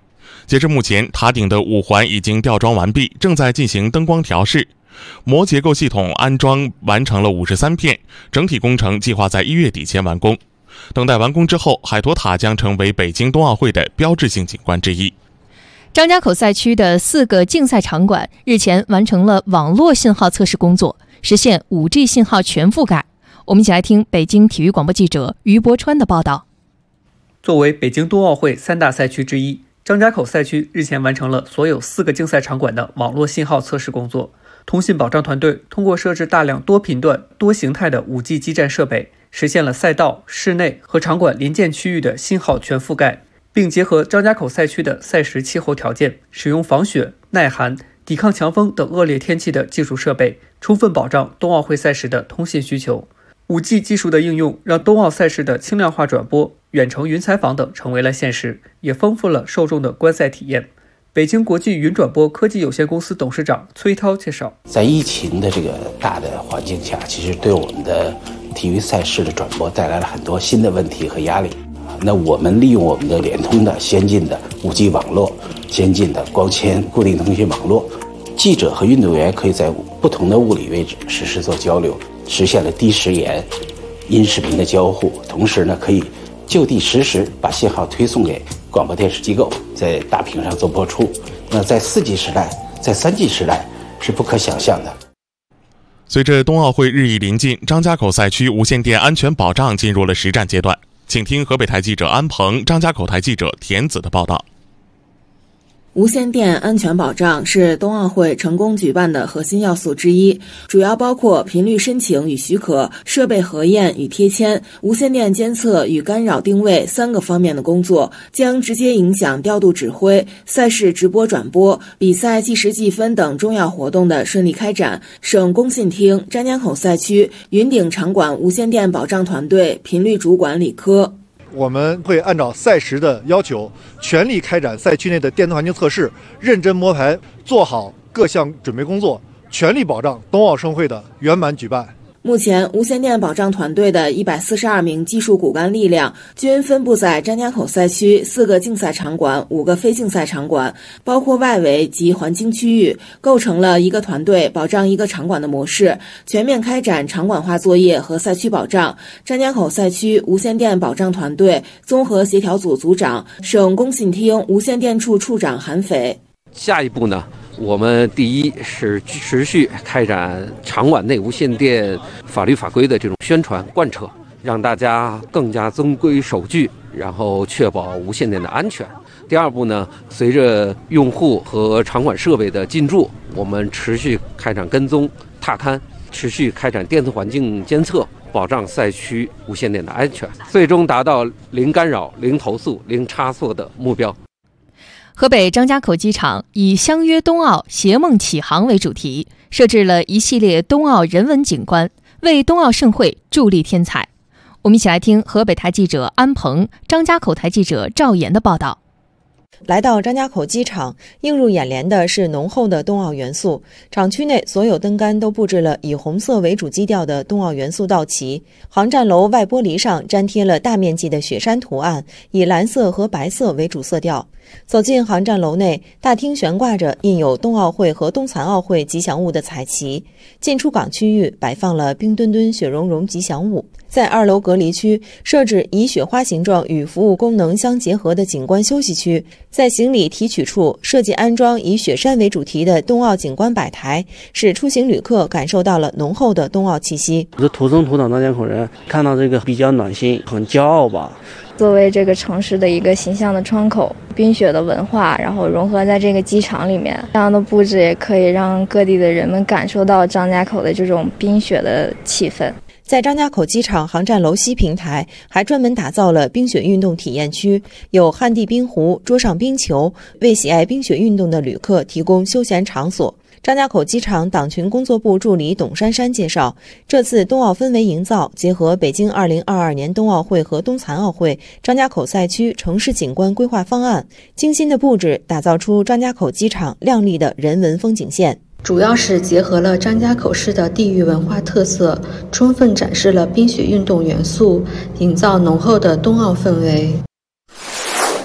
截至目前，塔顶的五环已经吊装完毕，正在进行灯光调试。膜结构系统安装完成了五十三片，整体工程计划在一月底前完工。等待完工之后，海坨塔将成为北京冬奥会的标志性景观之一。 张家口赛区的四个竞赛场馆日前完成了网络信号测试工作，实现 五 G 信号全覆盖。我们一起来听北京体育广播记者于博川的报道。 作为北京冬奥会三大赛区之一，张家口赛区日前完成了所有四个竞赛场馆的网络信号测试工作。通信保障团队通过设置大量多频段、多形态的 五 G 基站设备，实现了赛道、室内和场馆临建区域的信号全覆盖，并结合张家口赛区的赛时气候条件，使用防雪、耐寒、抵抗强风等恶劣天气的技术设备，充分保障冬奥会赛时的通信需求。五 G 技术的应用让冬奥赛事的轻量化转播、远程云采访等成为了现实，也丰富了受众的观赛体验。北京国际云转播科技有限公司董事长崔涛介绍， 在疫情的这个大的环境下，其实对我们的体育赛事的转播带来了很多新的问题和压力。那我们利用我们的联通的先进的 五 G 网络、先进的光纤固定通讯网络，记者和运动员可以在不同的物理位置实时做交流，实现了低时延、音视频的交互，同时呢，可以就地实时把信号推送给广播电视机构，在大屏上做播出。那在 四 G 时代，在 三 G 时代是不可想象的。 随着冬奥会日益临近，张家口赛区无线电安全保障进入了实战阶段。请听河北台记者安鹏、张家口台记者田子的报道。 无线电安全保障是冬奥会成功举办的核心要素之一，主要包括频率申请与许可、设备核验与贴签、无线电监测与干扰定位三个方面的工作，将直接影响调度指挥、赛事直播转播、比赛计时计分等重要活动的顺利开展。省工信厅张家口赛区云顶场馆无线电保障团队频率主管李科， 我们会按照赛时的要求，全力开展赛区内的电子环境测试，认真摸排，做好各项准备工作，全力保障冬奥盛会的圆满举办。 目前，无线电保障团队的一百四十二名技术骨干力量均分布在张家口赛区四个竞赛场馆、五个非竞赛场馆，包括外围及环境区域，构成了一个团队保障一个场馆的模式，全面开展场馆化作业和赛区保障。张家口赛区无线电保障团队综合协调组组长、省工信厅无线电处处长韩斐。 下一步呢？我们第一是持续开展场馆内无线电法律法规的这种宣传贯彻，让大家更加遵规守矩，然后确保无线电的安全。第二步呢，随着用户和场馆设备的进驻，我们持续开展跟踪踏勘，持续开展电子环境监测，保障赛区无线电的安全，最终达到零干扰、零投诉、零差错的目标。 河北张家口机场以相约冬奥，携梦启航为主题，设置了一系列冬奥人文景观，为冬奥盛会助力添彩。我们一起来听河北台记者安鹏、张家口台记者赵岩的报道。 来到张家口机场，映入眼帘的是浓厚的冬奥元素。场区内所有灯杆都布置了以红色为主基调的冬奥元素道旗，航站楼外玻璃上粘贴了大面积的雪山图案，以蓝色和白色为主色调。走进航站楼内，大厅悬挂着印有冬奥会和冬残奥会吉祥物的彩旗，进出港区域摆放了冰墩墩、雪融融吉祥物。在二楼隔离区设置以雪花形状与服务功能相结合的景观休息区，在行李提取处设计安装以雪山为主题的冬奥景观摆台，使出行旅客感受到了浓厚的冬奥气息。 我是土生土长张家口人，看到这个比较暖心，很骄傲吧。 作为这个城市的一个形象的窗口，冰雪的文化，然后融合在这个机场里面，这样的布置也可以让各地的人们感受到张家口的这种冰雪的气氛。 在张家口机场航站楼西平台，还专门打造了冰雪运动体验区，有旱地冰壶、桌上冰球，为喜爱冰雪运动的旅客提供休闲场所。张家口机场党群工作部助理董珊珊介绍，这次冬奥氛围营造结合北京二零二二年冬奥会和冬残奥会张家口赛区城市景观规划方案，精心的布置打造出张家口机场亮丽的人文风景线。 主要是结合了张家口市的地域文化特色，充分展示了冰雪运动元素，营造浓厚的冬奥氛围。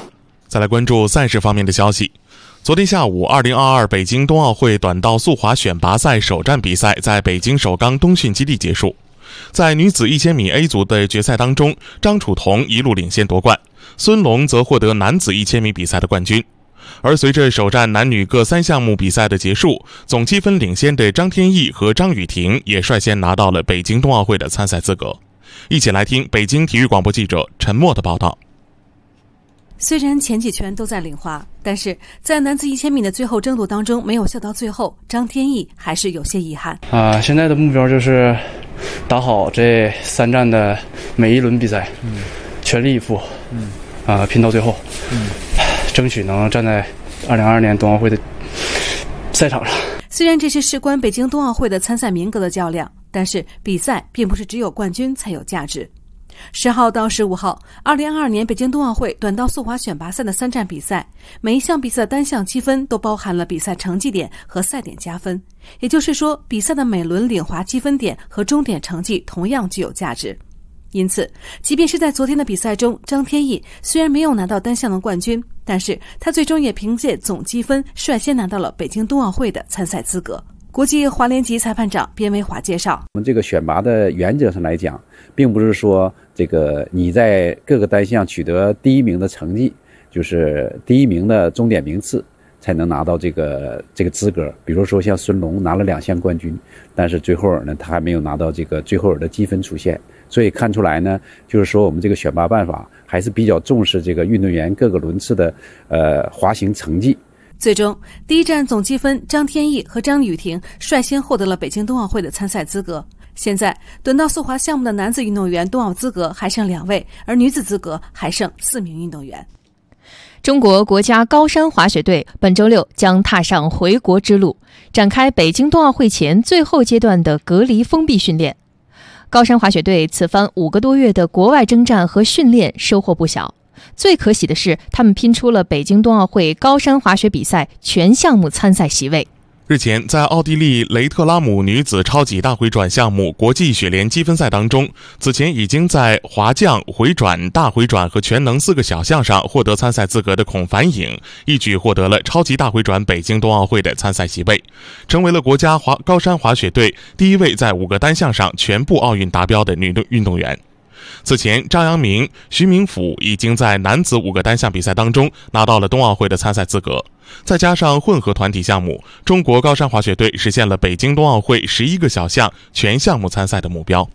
再来关注赛事方面的消息。昨天下午，二零二二北京冬奥会短道速滑选拔赛首站比赛在北京首钢冬训基地结束。在女子一千米 A 组的决赛当中，张楚彤一路领先夺冠，孙龙则获得男子一千米比赛的冠军。而随着首站男女各三项目比赛的结束，总积分领先的张天翼和张雨婷也率先拿到了北京冬奥会的参赛资格。一起来听北京体育广播记者陈默的报道。 虽然前几圈都在领滑，但是在男子一千米的最后争夺当中没有笑到最后，张天翼还是有些遗憾。 啊，现在的目标就是打好这三站的每一轮比赛，嗯，全力以赴，嗯，啊，拼到最后，嗯，争取能站在二零二二年冬奥会的赛场上。 虽然这是事关北京冬奥会的参赛名额的较量，但是比赛并不是只有冠军才有价值。十号到十五号，二零二二年北京冬奥会短道速滑选拔赛的三站比赛，每一项比赛的单项积分都包含了比赛成绩点和赛点加分，也就是说，比赛的每轮领滑积分点和终点成绩同样具有价值。因此，即便是在昨天的比赛中，张天翼虽然没有拿到单项的冠军，但是他最终也凭借总积分率先拿到了北京冬奥会的参赛资格。国际滑联级裁判长边维华介绍， 我们这个选拔的原则上来讲，并不是说这个你在各个单项取得第一名的成绩，就是第一名的终点名次，才能拿到这个这个资格。比如说像孙龙拿了两项冠军，但是最后呢，他还没有拿到这个最后的积分出现。所以看出来呢，就是说我们这个选拔办法还是比较重视这个运动员各个轮次的呃滑行成绩。 最终，第一站总积分，张天翼和张雨婷率先获得了北京冬奥会的参赛资格。现在，短道速滑项目的男子运动员冬奥资格还剩两位，而女子资格还剩四名运动员。 中国国家高山滑雪队本周六将踏上回国之路，展开北京冬奥会前最后阶段的隔离封闭训练。高山滑雪队此番五个多月的国外征战和训练收获不小。最可喜的是，他们拼出了北京冬奥会高山滑雪比赛全项目参赛席位。 日前，在奥地利雷特拉姆女子超级大回转项目国际雪联积分赛当中，此前已经在滑降、回转、大回转和全能四个小项上获得参赛资格的孔凡颖，一举获得了超级大回转北京冬奥会的参赛席位，成为了国家滑高山滑雪队第一位在五个单项上全部奥运达标的女运动员。此前，张阳明、徐明甫已经在男子五个单项比赛当中拿到了冬奥会的参赛资格，再加上混合团体项目，中国高山滑雪队实现了北京冬奥会十一个小项全项目参赛的目标。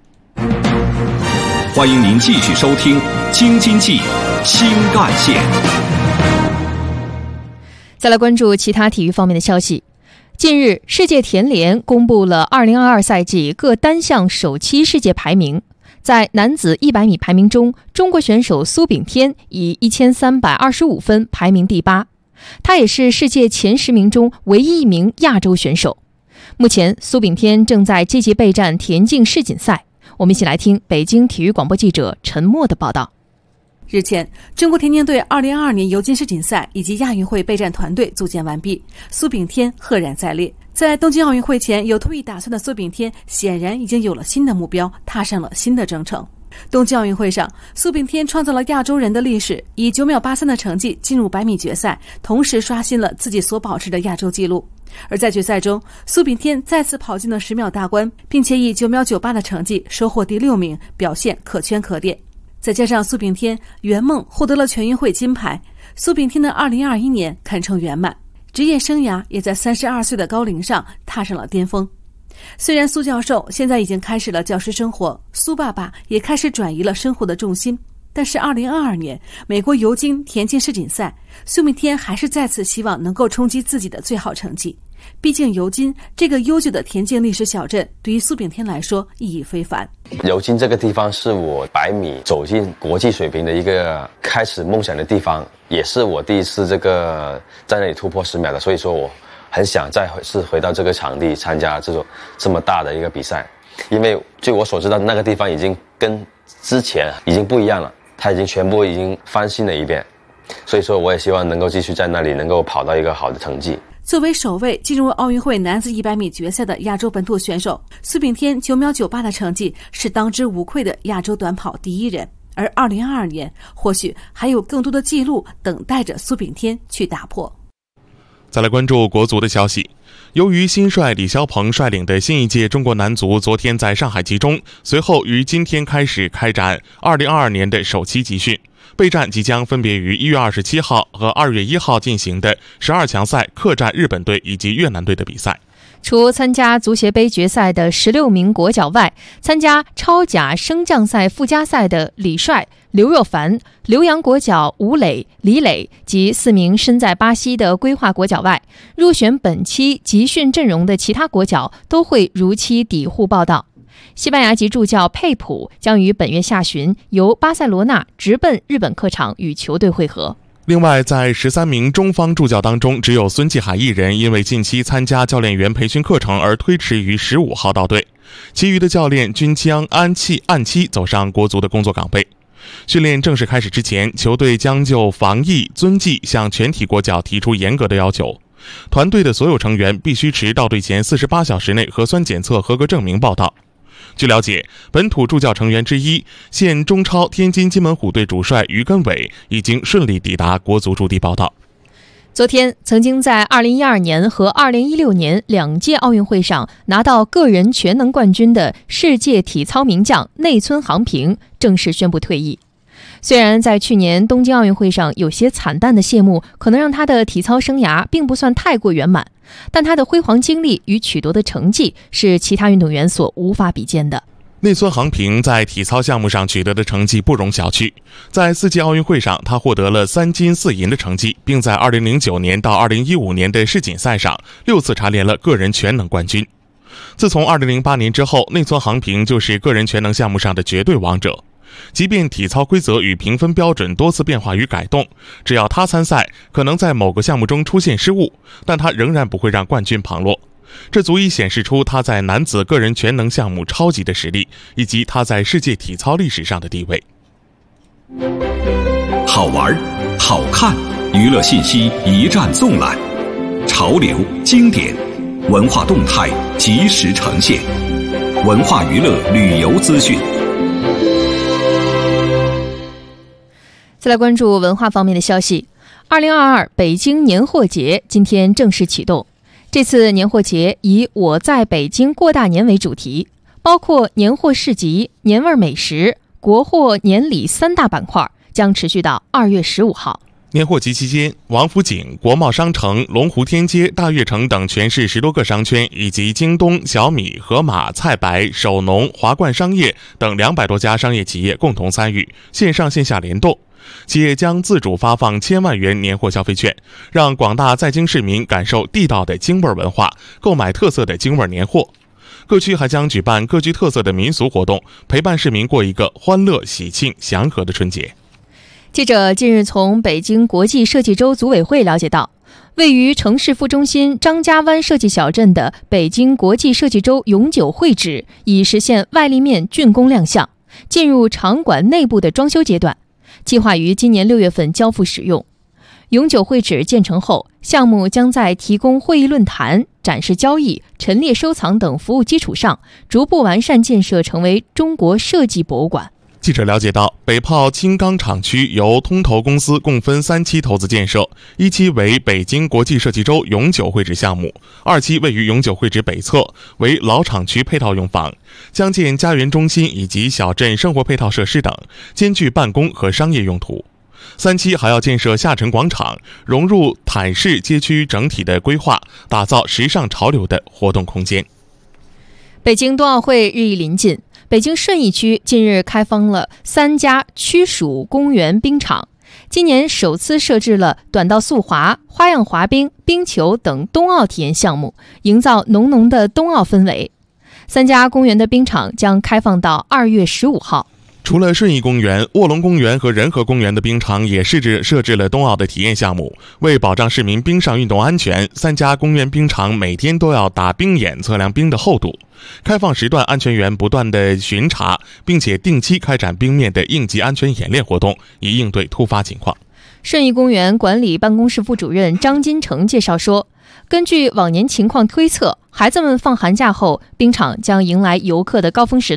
欢迎您继续收听《京津冀新干线》。 再来关注其他体育方面的消息。近日，世界田联公布了二零二二赛季各单项首期世界排名。在男子一百米排名中，中国选手苏炳添以一千三百二十五分排名第八，他也是世界前十名中唯一一名亚洲选手。目前，苏炳添正在积极备战田径世锦赛。我们一起来听北京体育广播记者陈默的报道。 日前，中国田径队二零二二年尤金世锦赛以及亚运会备战团队组建完毕，苏炳添赫然在列。在东京奥运会前有退役打算的苏炳添，显然已经有了新的目标，踏上了新的征程。东京奥运会上，苏炳添创造了亚洲人的历史，以九秒八三的成绩进入百米决赛，同时刷新了自己所保持的亚洲纪录。而在决赛中，苏炳添再次跑进了十秒大关，并且以九秒九八的成绩收获第六名，表现可圈可点。再加上苏炳添圆梦获得了全运会金牌，苏炳添的二零二一年堪称圆满。职业生涯也在三十二岁的高龄上踏上了巅峰。虽然苏教授现在已经开始了教师生活，苏爸爸也开始转移了生活的重心，但是二零二二年美国尤金田径世锦赛，苏炳添还是再次希望能够冲击自己的最好成绩。毕竟尤金这个悠久的田径历史小镇对于苏炳添来说意义非凡。 尤金这个地方是我百米走进国际水平的一个开始梦想的地方，也是我第一次这个在那里突破十秒的，所以说我很想再次回到这个场地参加这种这么大的一个比赛。因为据我所知道，那个地方已经跟之前已经不一样了，它已经全部已经翻新了一遍，所以说我也希望能够继续在那里能够跑到一个好的成绩。 作为首位进入奥运会男子一百米决赛的亚洲本土选手，苏炳添九秒九八的成绩是当之无愧的亚洲短跑第一人。 而二零二二年或许还有更多的记录等待着苏炳添去打破。 再来关注国足的消息。由于新帅李霄鹏率领的新一届中国男足昨天在上海集中，随后于今天开始开展二零二二年的首期集训，备战即将分别于一月二十七号和二月一号进行的十二强赛客战日本队以及越南队的比赛。 除参加足协杯决赛的十六名国脚外，参加超甲升降赛附加赛的李帅、刘若凡、留洋国脚吴磊、李磊及四名身在巴西的规划国脚外，入选本期集训阵容的其他国脚都会如期抵沪报到。西班牙籍助教佩普将于本月下旬由巴塞罗那直奔日本客场与球队会合。 另外，在十三名中方助教当中，只有孙继海一人因为近期参加教练员培训课程而推迟于十五号到队，其余的教练均将按期按期走上国足的工作岗位。训练正式开始之前，球队将就防疫遵纪向全体国脚提出严格的要求，团队的所有成员必须持到队前四十八小时内核酸检测合格证明报到。据了解，本土助教成员之一现中超天津津门虎队主帅于根伟已经顺利抵达国足驻地报道。 昨天，曾经在二零一二年和二零一六年两届奥运会上拿到个人全能冠军的世界体操名将内村航平正式宣布退役。虽然在去年东京奥运会上有些惨淡的谢幕，可能让他的体操生涯并不算太过圆满，但他的辉煌经历与取得的成绩是其他运动员所无法比肩的。 内村航平在体操项目上取得的成绩不容小觑，在四届奥运会上，他获得了三金四银的成绩，并在二零零九年到二零一五年的世锦赛上六次蝉联了个人全能冠军。自从二零零八年之后，内村航平就是个人全能项目上的绝对王者。即便体操规则与评分标准多次变化与改动，只要他参赛，可能在某个项目中出现失误，但他仍然不会让冠军旁落。这足以显示出他在男子个人全能项目超级的实力，以及他在世界体操历史上的地位。 好玩、好看，娱乐信息一站纵览，潮流、经典、文化动态及时呈现，文化娱乐旅游资讯。 再来关注文化方面的消息。二零二二北京年货节今天正式启动。这次年货节以我在北京过大年为主题，包括年货市集、年味美食、国货年礼三大板块，将持续到二月十五号。 年货节期间，王府井、国贸商城、龙湖天街、大悦城等全市十多个商圈，以及京东、小米、盒马、菜百、首农、华冠商业等两百多家商业企业共同参与，线上线下联动。企业将自主发放千万元年货消费券，让广大在京市民感受地道的京味文化，购买特色的京味年货。各区还将举办各具特色的民俗活动，陪伴市民过一个欢乐、喜庆、祥和的春节。 记者近日从北京国际设计周组委会了解到，位于城市副中心张家湾设计小镇的北京国际设计周永久会址已实现外立面竣工亮相，进入场馆内部的装修阶段，计划于今年六月份交付使用。永久会址建成后，项目将在提供会议论坛、展示交易、陈列收藏等服务基础上，逐步完善建设成为中国设计博物馆。 记者了解到，北炮青钢厂区由通投公司共分三期投资建设，一期为北京国际设计周永久会址项目，二期位于永久会址北侧，为老厂区配套用房，将建家园中心以及小镇生活配套设施等，兼具办公和商业用途。三期还要建设下沉广场，融入坦市街区整体的规划，打造时尚潮流的活动空间。 北京冬奥会日益临近，北京顺义区近日开放了三家区属公园冰场，今年首次设置了短道速滑、花样滑冰、冰球等冬奥体验项目，营造浓浓的冬奥氛围。三家公园的冰场将开放到二月十五号。 除了顺义公园、卧龙公园和仁和公园的冰场也设置设置了冬奥的体验项目。为保障市民冰上运动安全，三家公园冰场每天都要打冰眼测量冰的厚度。开放时段，安全员不断的巡查，并且定期开展冰面的应急安全演练活动，以应对突发情况。 顺义公园管理办公室副主任张金成介绍说，根据往年情况推测，孩子们放寒假后，冰场将迎来游客的高峰时段。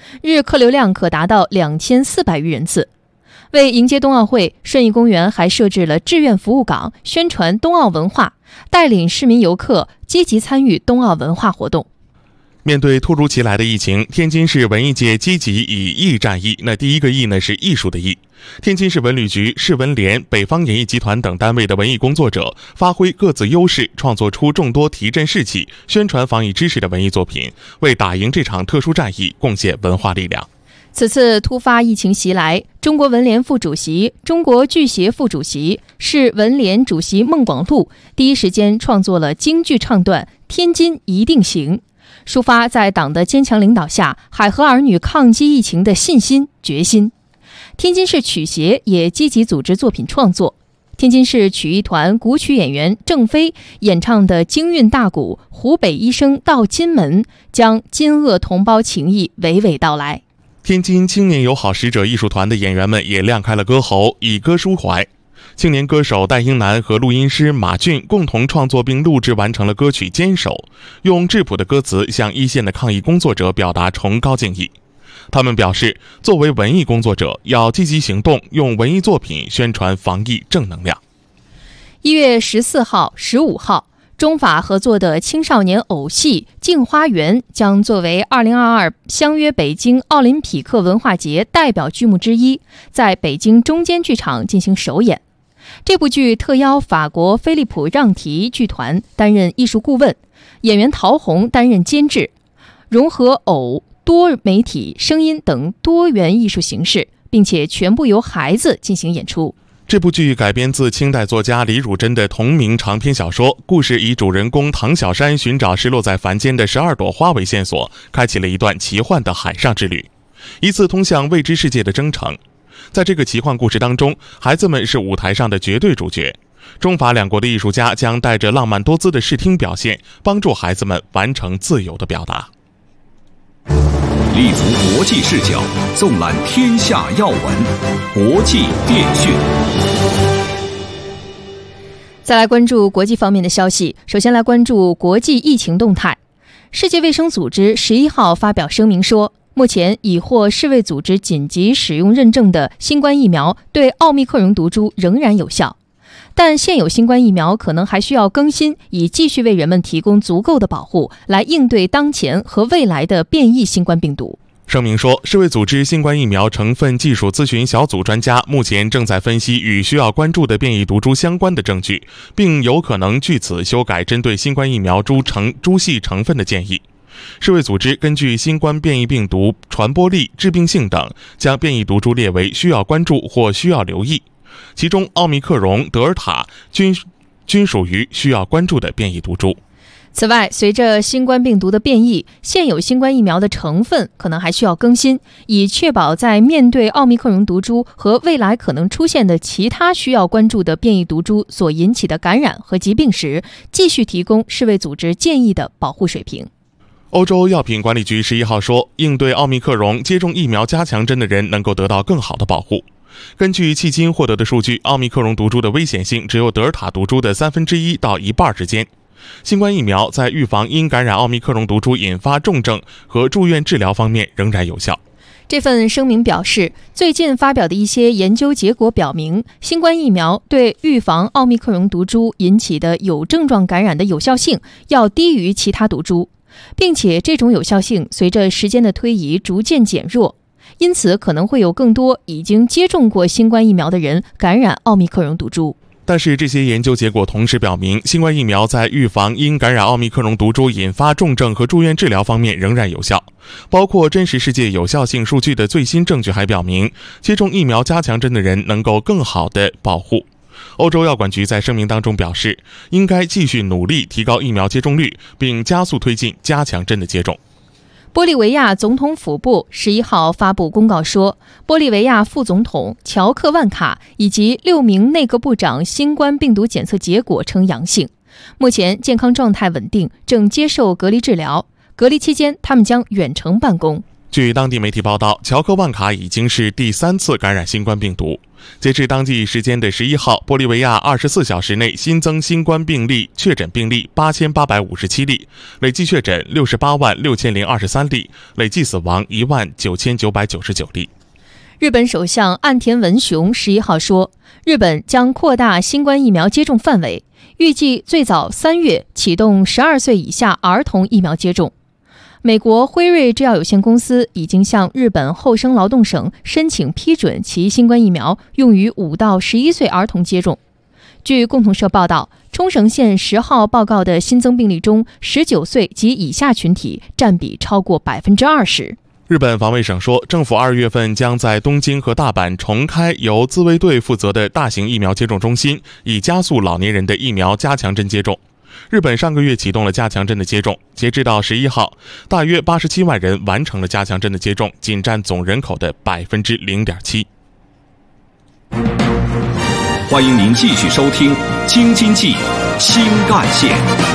日客流量可达到两千四百余人次。为迎接冬奥会，顺义公园还设置了志愿服务岗，宣传冬奥文化，带领市民游客积极参与冬奥文化活动。 面对突如其来的疫情，天津市文艺界积极以艺战艺。那第一个艺呢是艺术的艺。天津市文旅局、市文联、北方演艺集团等单位的文艺工作者发挥各自优势，创作出众多提振士气、宣传防疫知识的文艺作品，为打赢这场特殊战役贡献文化力量。 此次突发疫情袭来，中国文联副主席、中国剧协副主席、市文联主席孟广禄第一时间创作了京剧唱段《天津一定行》，抒发在党的坚强领导下，海河儿女抗击疫情的信心、决心。天津市曲协也积极组织作品创作。天津市曲艺团古曲演员郑飞演唱的京韵大鼓《湖北医生到金门》，将金鄂同胞情谊娓娓道来。 天津青年友好使者艺术团的演员们也亮开了歌喉，以歌抒怀。青年歌手戴英南和录音师马俊共同创作并录制完成了歌曲《坚守》，用质朴的歌词向一线的抗疫工作者表达崇高敬意。他们表示，作为文艺工作者，要积极行动，用文艺作品宣传防疫正能量。 一月十四号、十五号，中法合作的青少年偶戏《镜花缘》将作为二零二二相约北京奥林匹克文化节代表剧目之一，在北京中间剧场进行首演。这部剧特邀法国飞利浦让提剧团担任艺术顾问，演员陶虹担任监制，融合偶、多媒体、声音等多元艺术形式，并且全部由孩子进行演出。 这部剧改编自清代作家李汝珍的同名长篇小说，故事以主人公唐小山寻找失落在凡间的十二朵花为线索，开启了一段奇幻的海上之旅，一次通向未知世界的征程。在这个奇幻故事当中，孩子们是舞台上的绝对主角。中法两国的艺术家将带着浪漫多姿的视听表现，帮助孩子们完成自由的表达。 立足国际视角，纵览天下要闻，国际电讯。 再来关注国际方面的消息，首先来关注国际疫情动态。世界卫生组织十一号发表声明说，目前已获世卫组织紧急使用认证的新冠疫苗对奥密克戎毒株仍然有效，但现有新冠疫苗可能还需要更新，以继续为人们提供足够的保护，来应对当前和未来的变异新冠病毒。 声明说，世卫组织新冠疫苗成分技术咨询小组专家目前正在分析与需要关注的变异毒株相关的证据，并有可能据此修改针对新冠疫苗株成株系成分的建议。世卫组织根据新冠变异病毒传播力、致病性等，将变异毒株列为需要关注或需要留意，其中奥密克戎、德尔塔均均属于需要关注的变异毒株。 此外，随着新冠病毒的变异，现有新冠疫苗的成分可能还需要更新，以确保在面对奥密克戎毒株和未来可能出现的其他需要关注的变异毒株所引起的感染和疾病时，继续提供世卫组织建议的保护水平。 欧洲药品管理局十一号说，应对奥密克戎接种疫苗加强针的人能够得到更好的保护。根据迄今获得的数据，奥密克戎毒株的危险性只有德尔塔毒株的三分之一到一半之间。新冠疫苗在预防因感染奥密克戎毒株引发重症和住院治疗方面仍然有效。 这份声明表示，最近发表的一些研究结果表明，新冠疫苗对预防奥密克戎毒株引起的有症状感染的有效性要低于其他毒株，并且这种有效性随着时间的推移逐渐减弱，因此可能会有更多已经接种过新冠疫苗的人感染奥密克戎毒株。 但是这些研究结果同时表明，新冠疫苗在预防因感染奥密克戎毒株引发重症和住院治疗方面仍然有效。包括真实世界有效性数据的最新证据还表明，接种疫苗加强针的人能够更好地保护。欧洲药管局在声明当中表示，应该继续努力提高疫苗接种率，并加速推进加强针的接种。 玻利维亚总统府部十一号发布公告说，玻利维亚副总统乔克万卡以及六名内阁部长新冠病毒检测结果呈阳性，目前健康状态稳定，正接受隔离治疗。隔离期间，他们将远程办公。 据当地媒体报道，乔克万卡已经是第三次感染新冠病毒。 截至当地时间的十一号，玻利维亚二十四小时内新增新冠病例确诊病例八千八百五十七例，累计确诊六十八万六千零二十三例，累计死亡一万九千九百九十九例。 日本首相岸田文雄十一号说，日本将扩大新冠疫苗接种范围，预计最早三月启动十二岁以下儿童疫苗接种。美国辉瑞制药有限公司已经向日本厚生劳动省申请批准其新冠疫苗用于五到十一岁儿童接种。据共同社报道，冲绳县十号报告的新增病例中，十九岁及以下群体占比超过百分之二十。 日本防卫省说，政府二月份将在东京和大阪重开由自卫队负责的大型疫苗接种中心，以加速老年人的疫苗加强针接种。日本上个月启动了加强针的接种，截至到十一号，大约八十七万人完成了加强针的接种，仅占总人口的百分之零点七。 欢迎您继续收听《京津冀新干线》。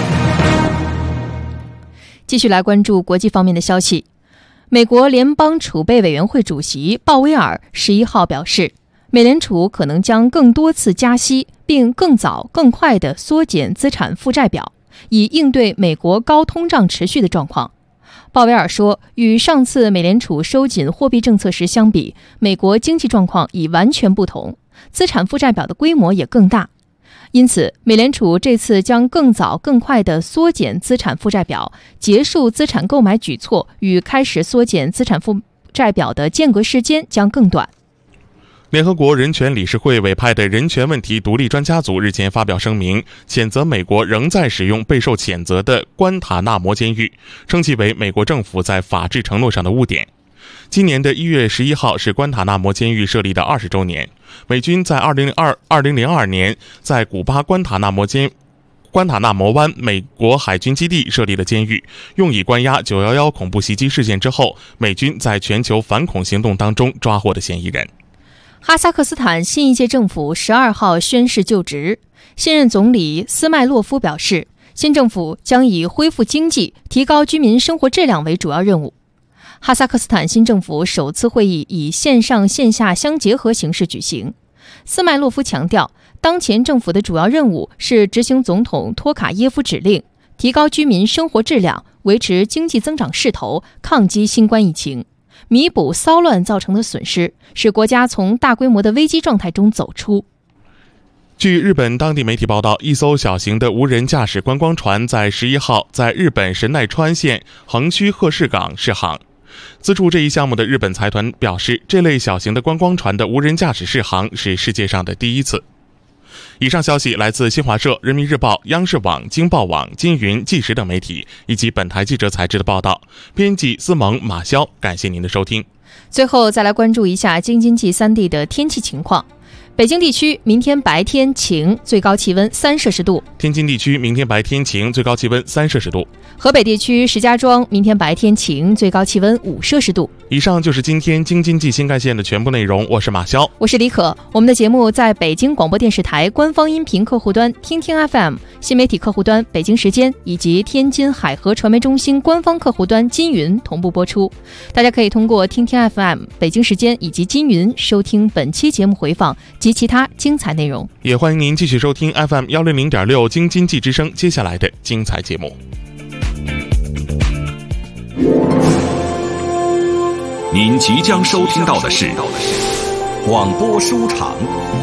继续来关注国际方面的消息。美国联邦储备委员会主席鲍威尔十一号表示，美联储可能将更多次加息，并更早、更快地缩减资产负债表，以应对美国高通胀持续的状况。鲍威尔说，与上次美联储收紧货币政策时相比，美国经济状况已完全不同，资产负债表的规模也更大。因此，美联储这次将更早、更快地缩减资产负债表，结束资产购买举措与开始缩减资产负债表的间隔时间将更短。 联合国人权理事会委派的人权问题独立专家组日前发表声明，谴责美国仍在使用备受谴责的关塔纳摩监狱，称其为美国政府在法治承诺上的污点。今年的一月十一号是关塔纳摩监狱设立的二十周年。美军在二零零二年在古巴关塔纳摩监关塔纳摩湾美国海军基地设立了监狱，用以关押九一一恐怖袭击事件之后美军在全球反恐行动当中抓获的嫌疑人。 哈萨克斯坦新一届政府十二号宣誓就职，现任总理斯麦洛夫表示，新政府将以恢复经济、提高居民生活质量为主要任务。哈萨克斯坦新政府首次会议以线上线下相结合形式举行。斯麦洛夫强调，当前政府的主要任务是执行总统托卡耶夫指令，提高居民生活质量，维持经济增长势头，抗击新冠疫情，弥补骚乱造成的损失，使国家从大规模的危机状态中走出。 据日本当地媒体报道，一艘小型的无人驾驶观光船在十一号在日本神奈川县横须贺市港试航。资助这一项目的日本财团表示，这类小型的观光船的无人驾驶试航是世界上的第一次。以上消息来自新华社、人民日报、央视网、京报网、金云、纪实等媒体，以及本台记者采制的报道。编辑思萌、马潇，感谢您的收听。 最后再来关注一下京津冀三地的天气情况。北京地区明天白天晴，最高气温三摄氏度； 天津地区明天白天晴，最高气温三摄氏度； 河北地区石家庄明天白天晴，最高气温五摄氏度。 以上就是今天京津冀新干线的全部内容。我是马潇， 我是李可。我们的节目在北京广播电视台官方音频客户端听听 F M、新媒体客户端北京时间以及天津海河传媒中心官方客户端金云同步播出。大家可以通过听听 F M、北京时间以及金云收听本期节目回放及其他精彩内容。 也欢迎您继续收听 F M 一零零点六京津冀之声接下来的精彩节目。 您即将收听到的是广播书场。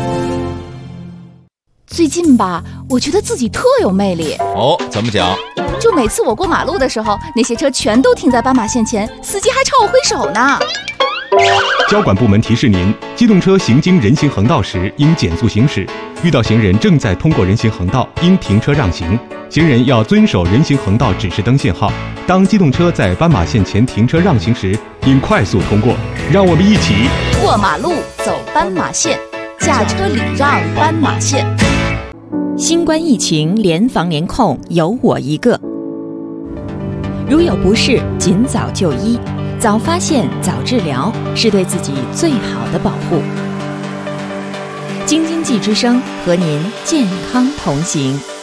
最近吧，我觉得自己特有魅力。 哦，怎么讲？ 就每次我过马路的时候，那些车全都停在斑马线前，司机还朝我挥手呢。 交管部门提示您，机动车行经人行横道时应减速行驶，遇到行人正在通过人行横道，应停车让行。行人要遵守人行横道指示灯信号。当机动车在斑马线前停车让行时，应快速通过。让我们一起过马路，走斑马线，驾车礼让斑马线。 新冠疫情联防联控，有我一个。如有不适，尽早就医。早发现，早治疗，是对自己最好的保护。京津冀之声和您健康同行。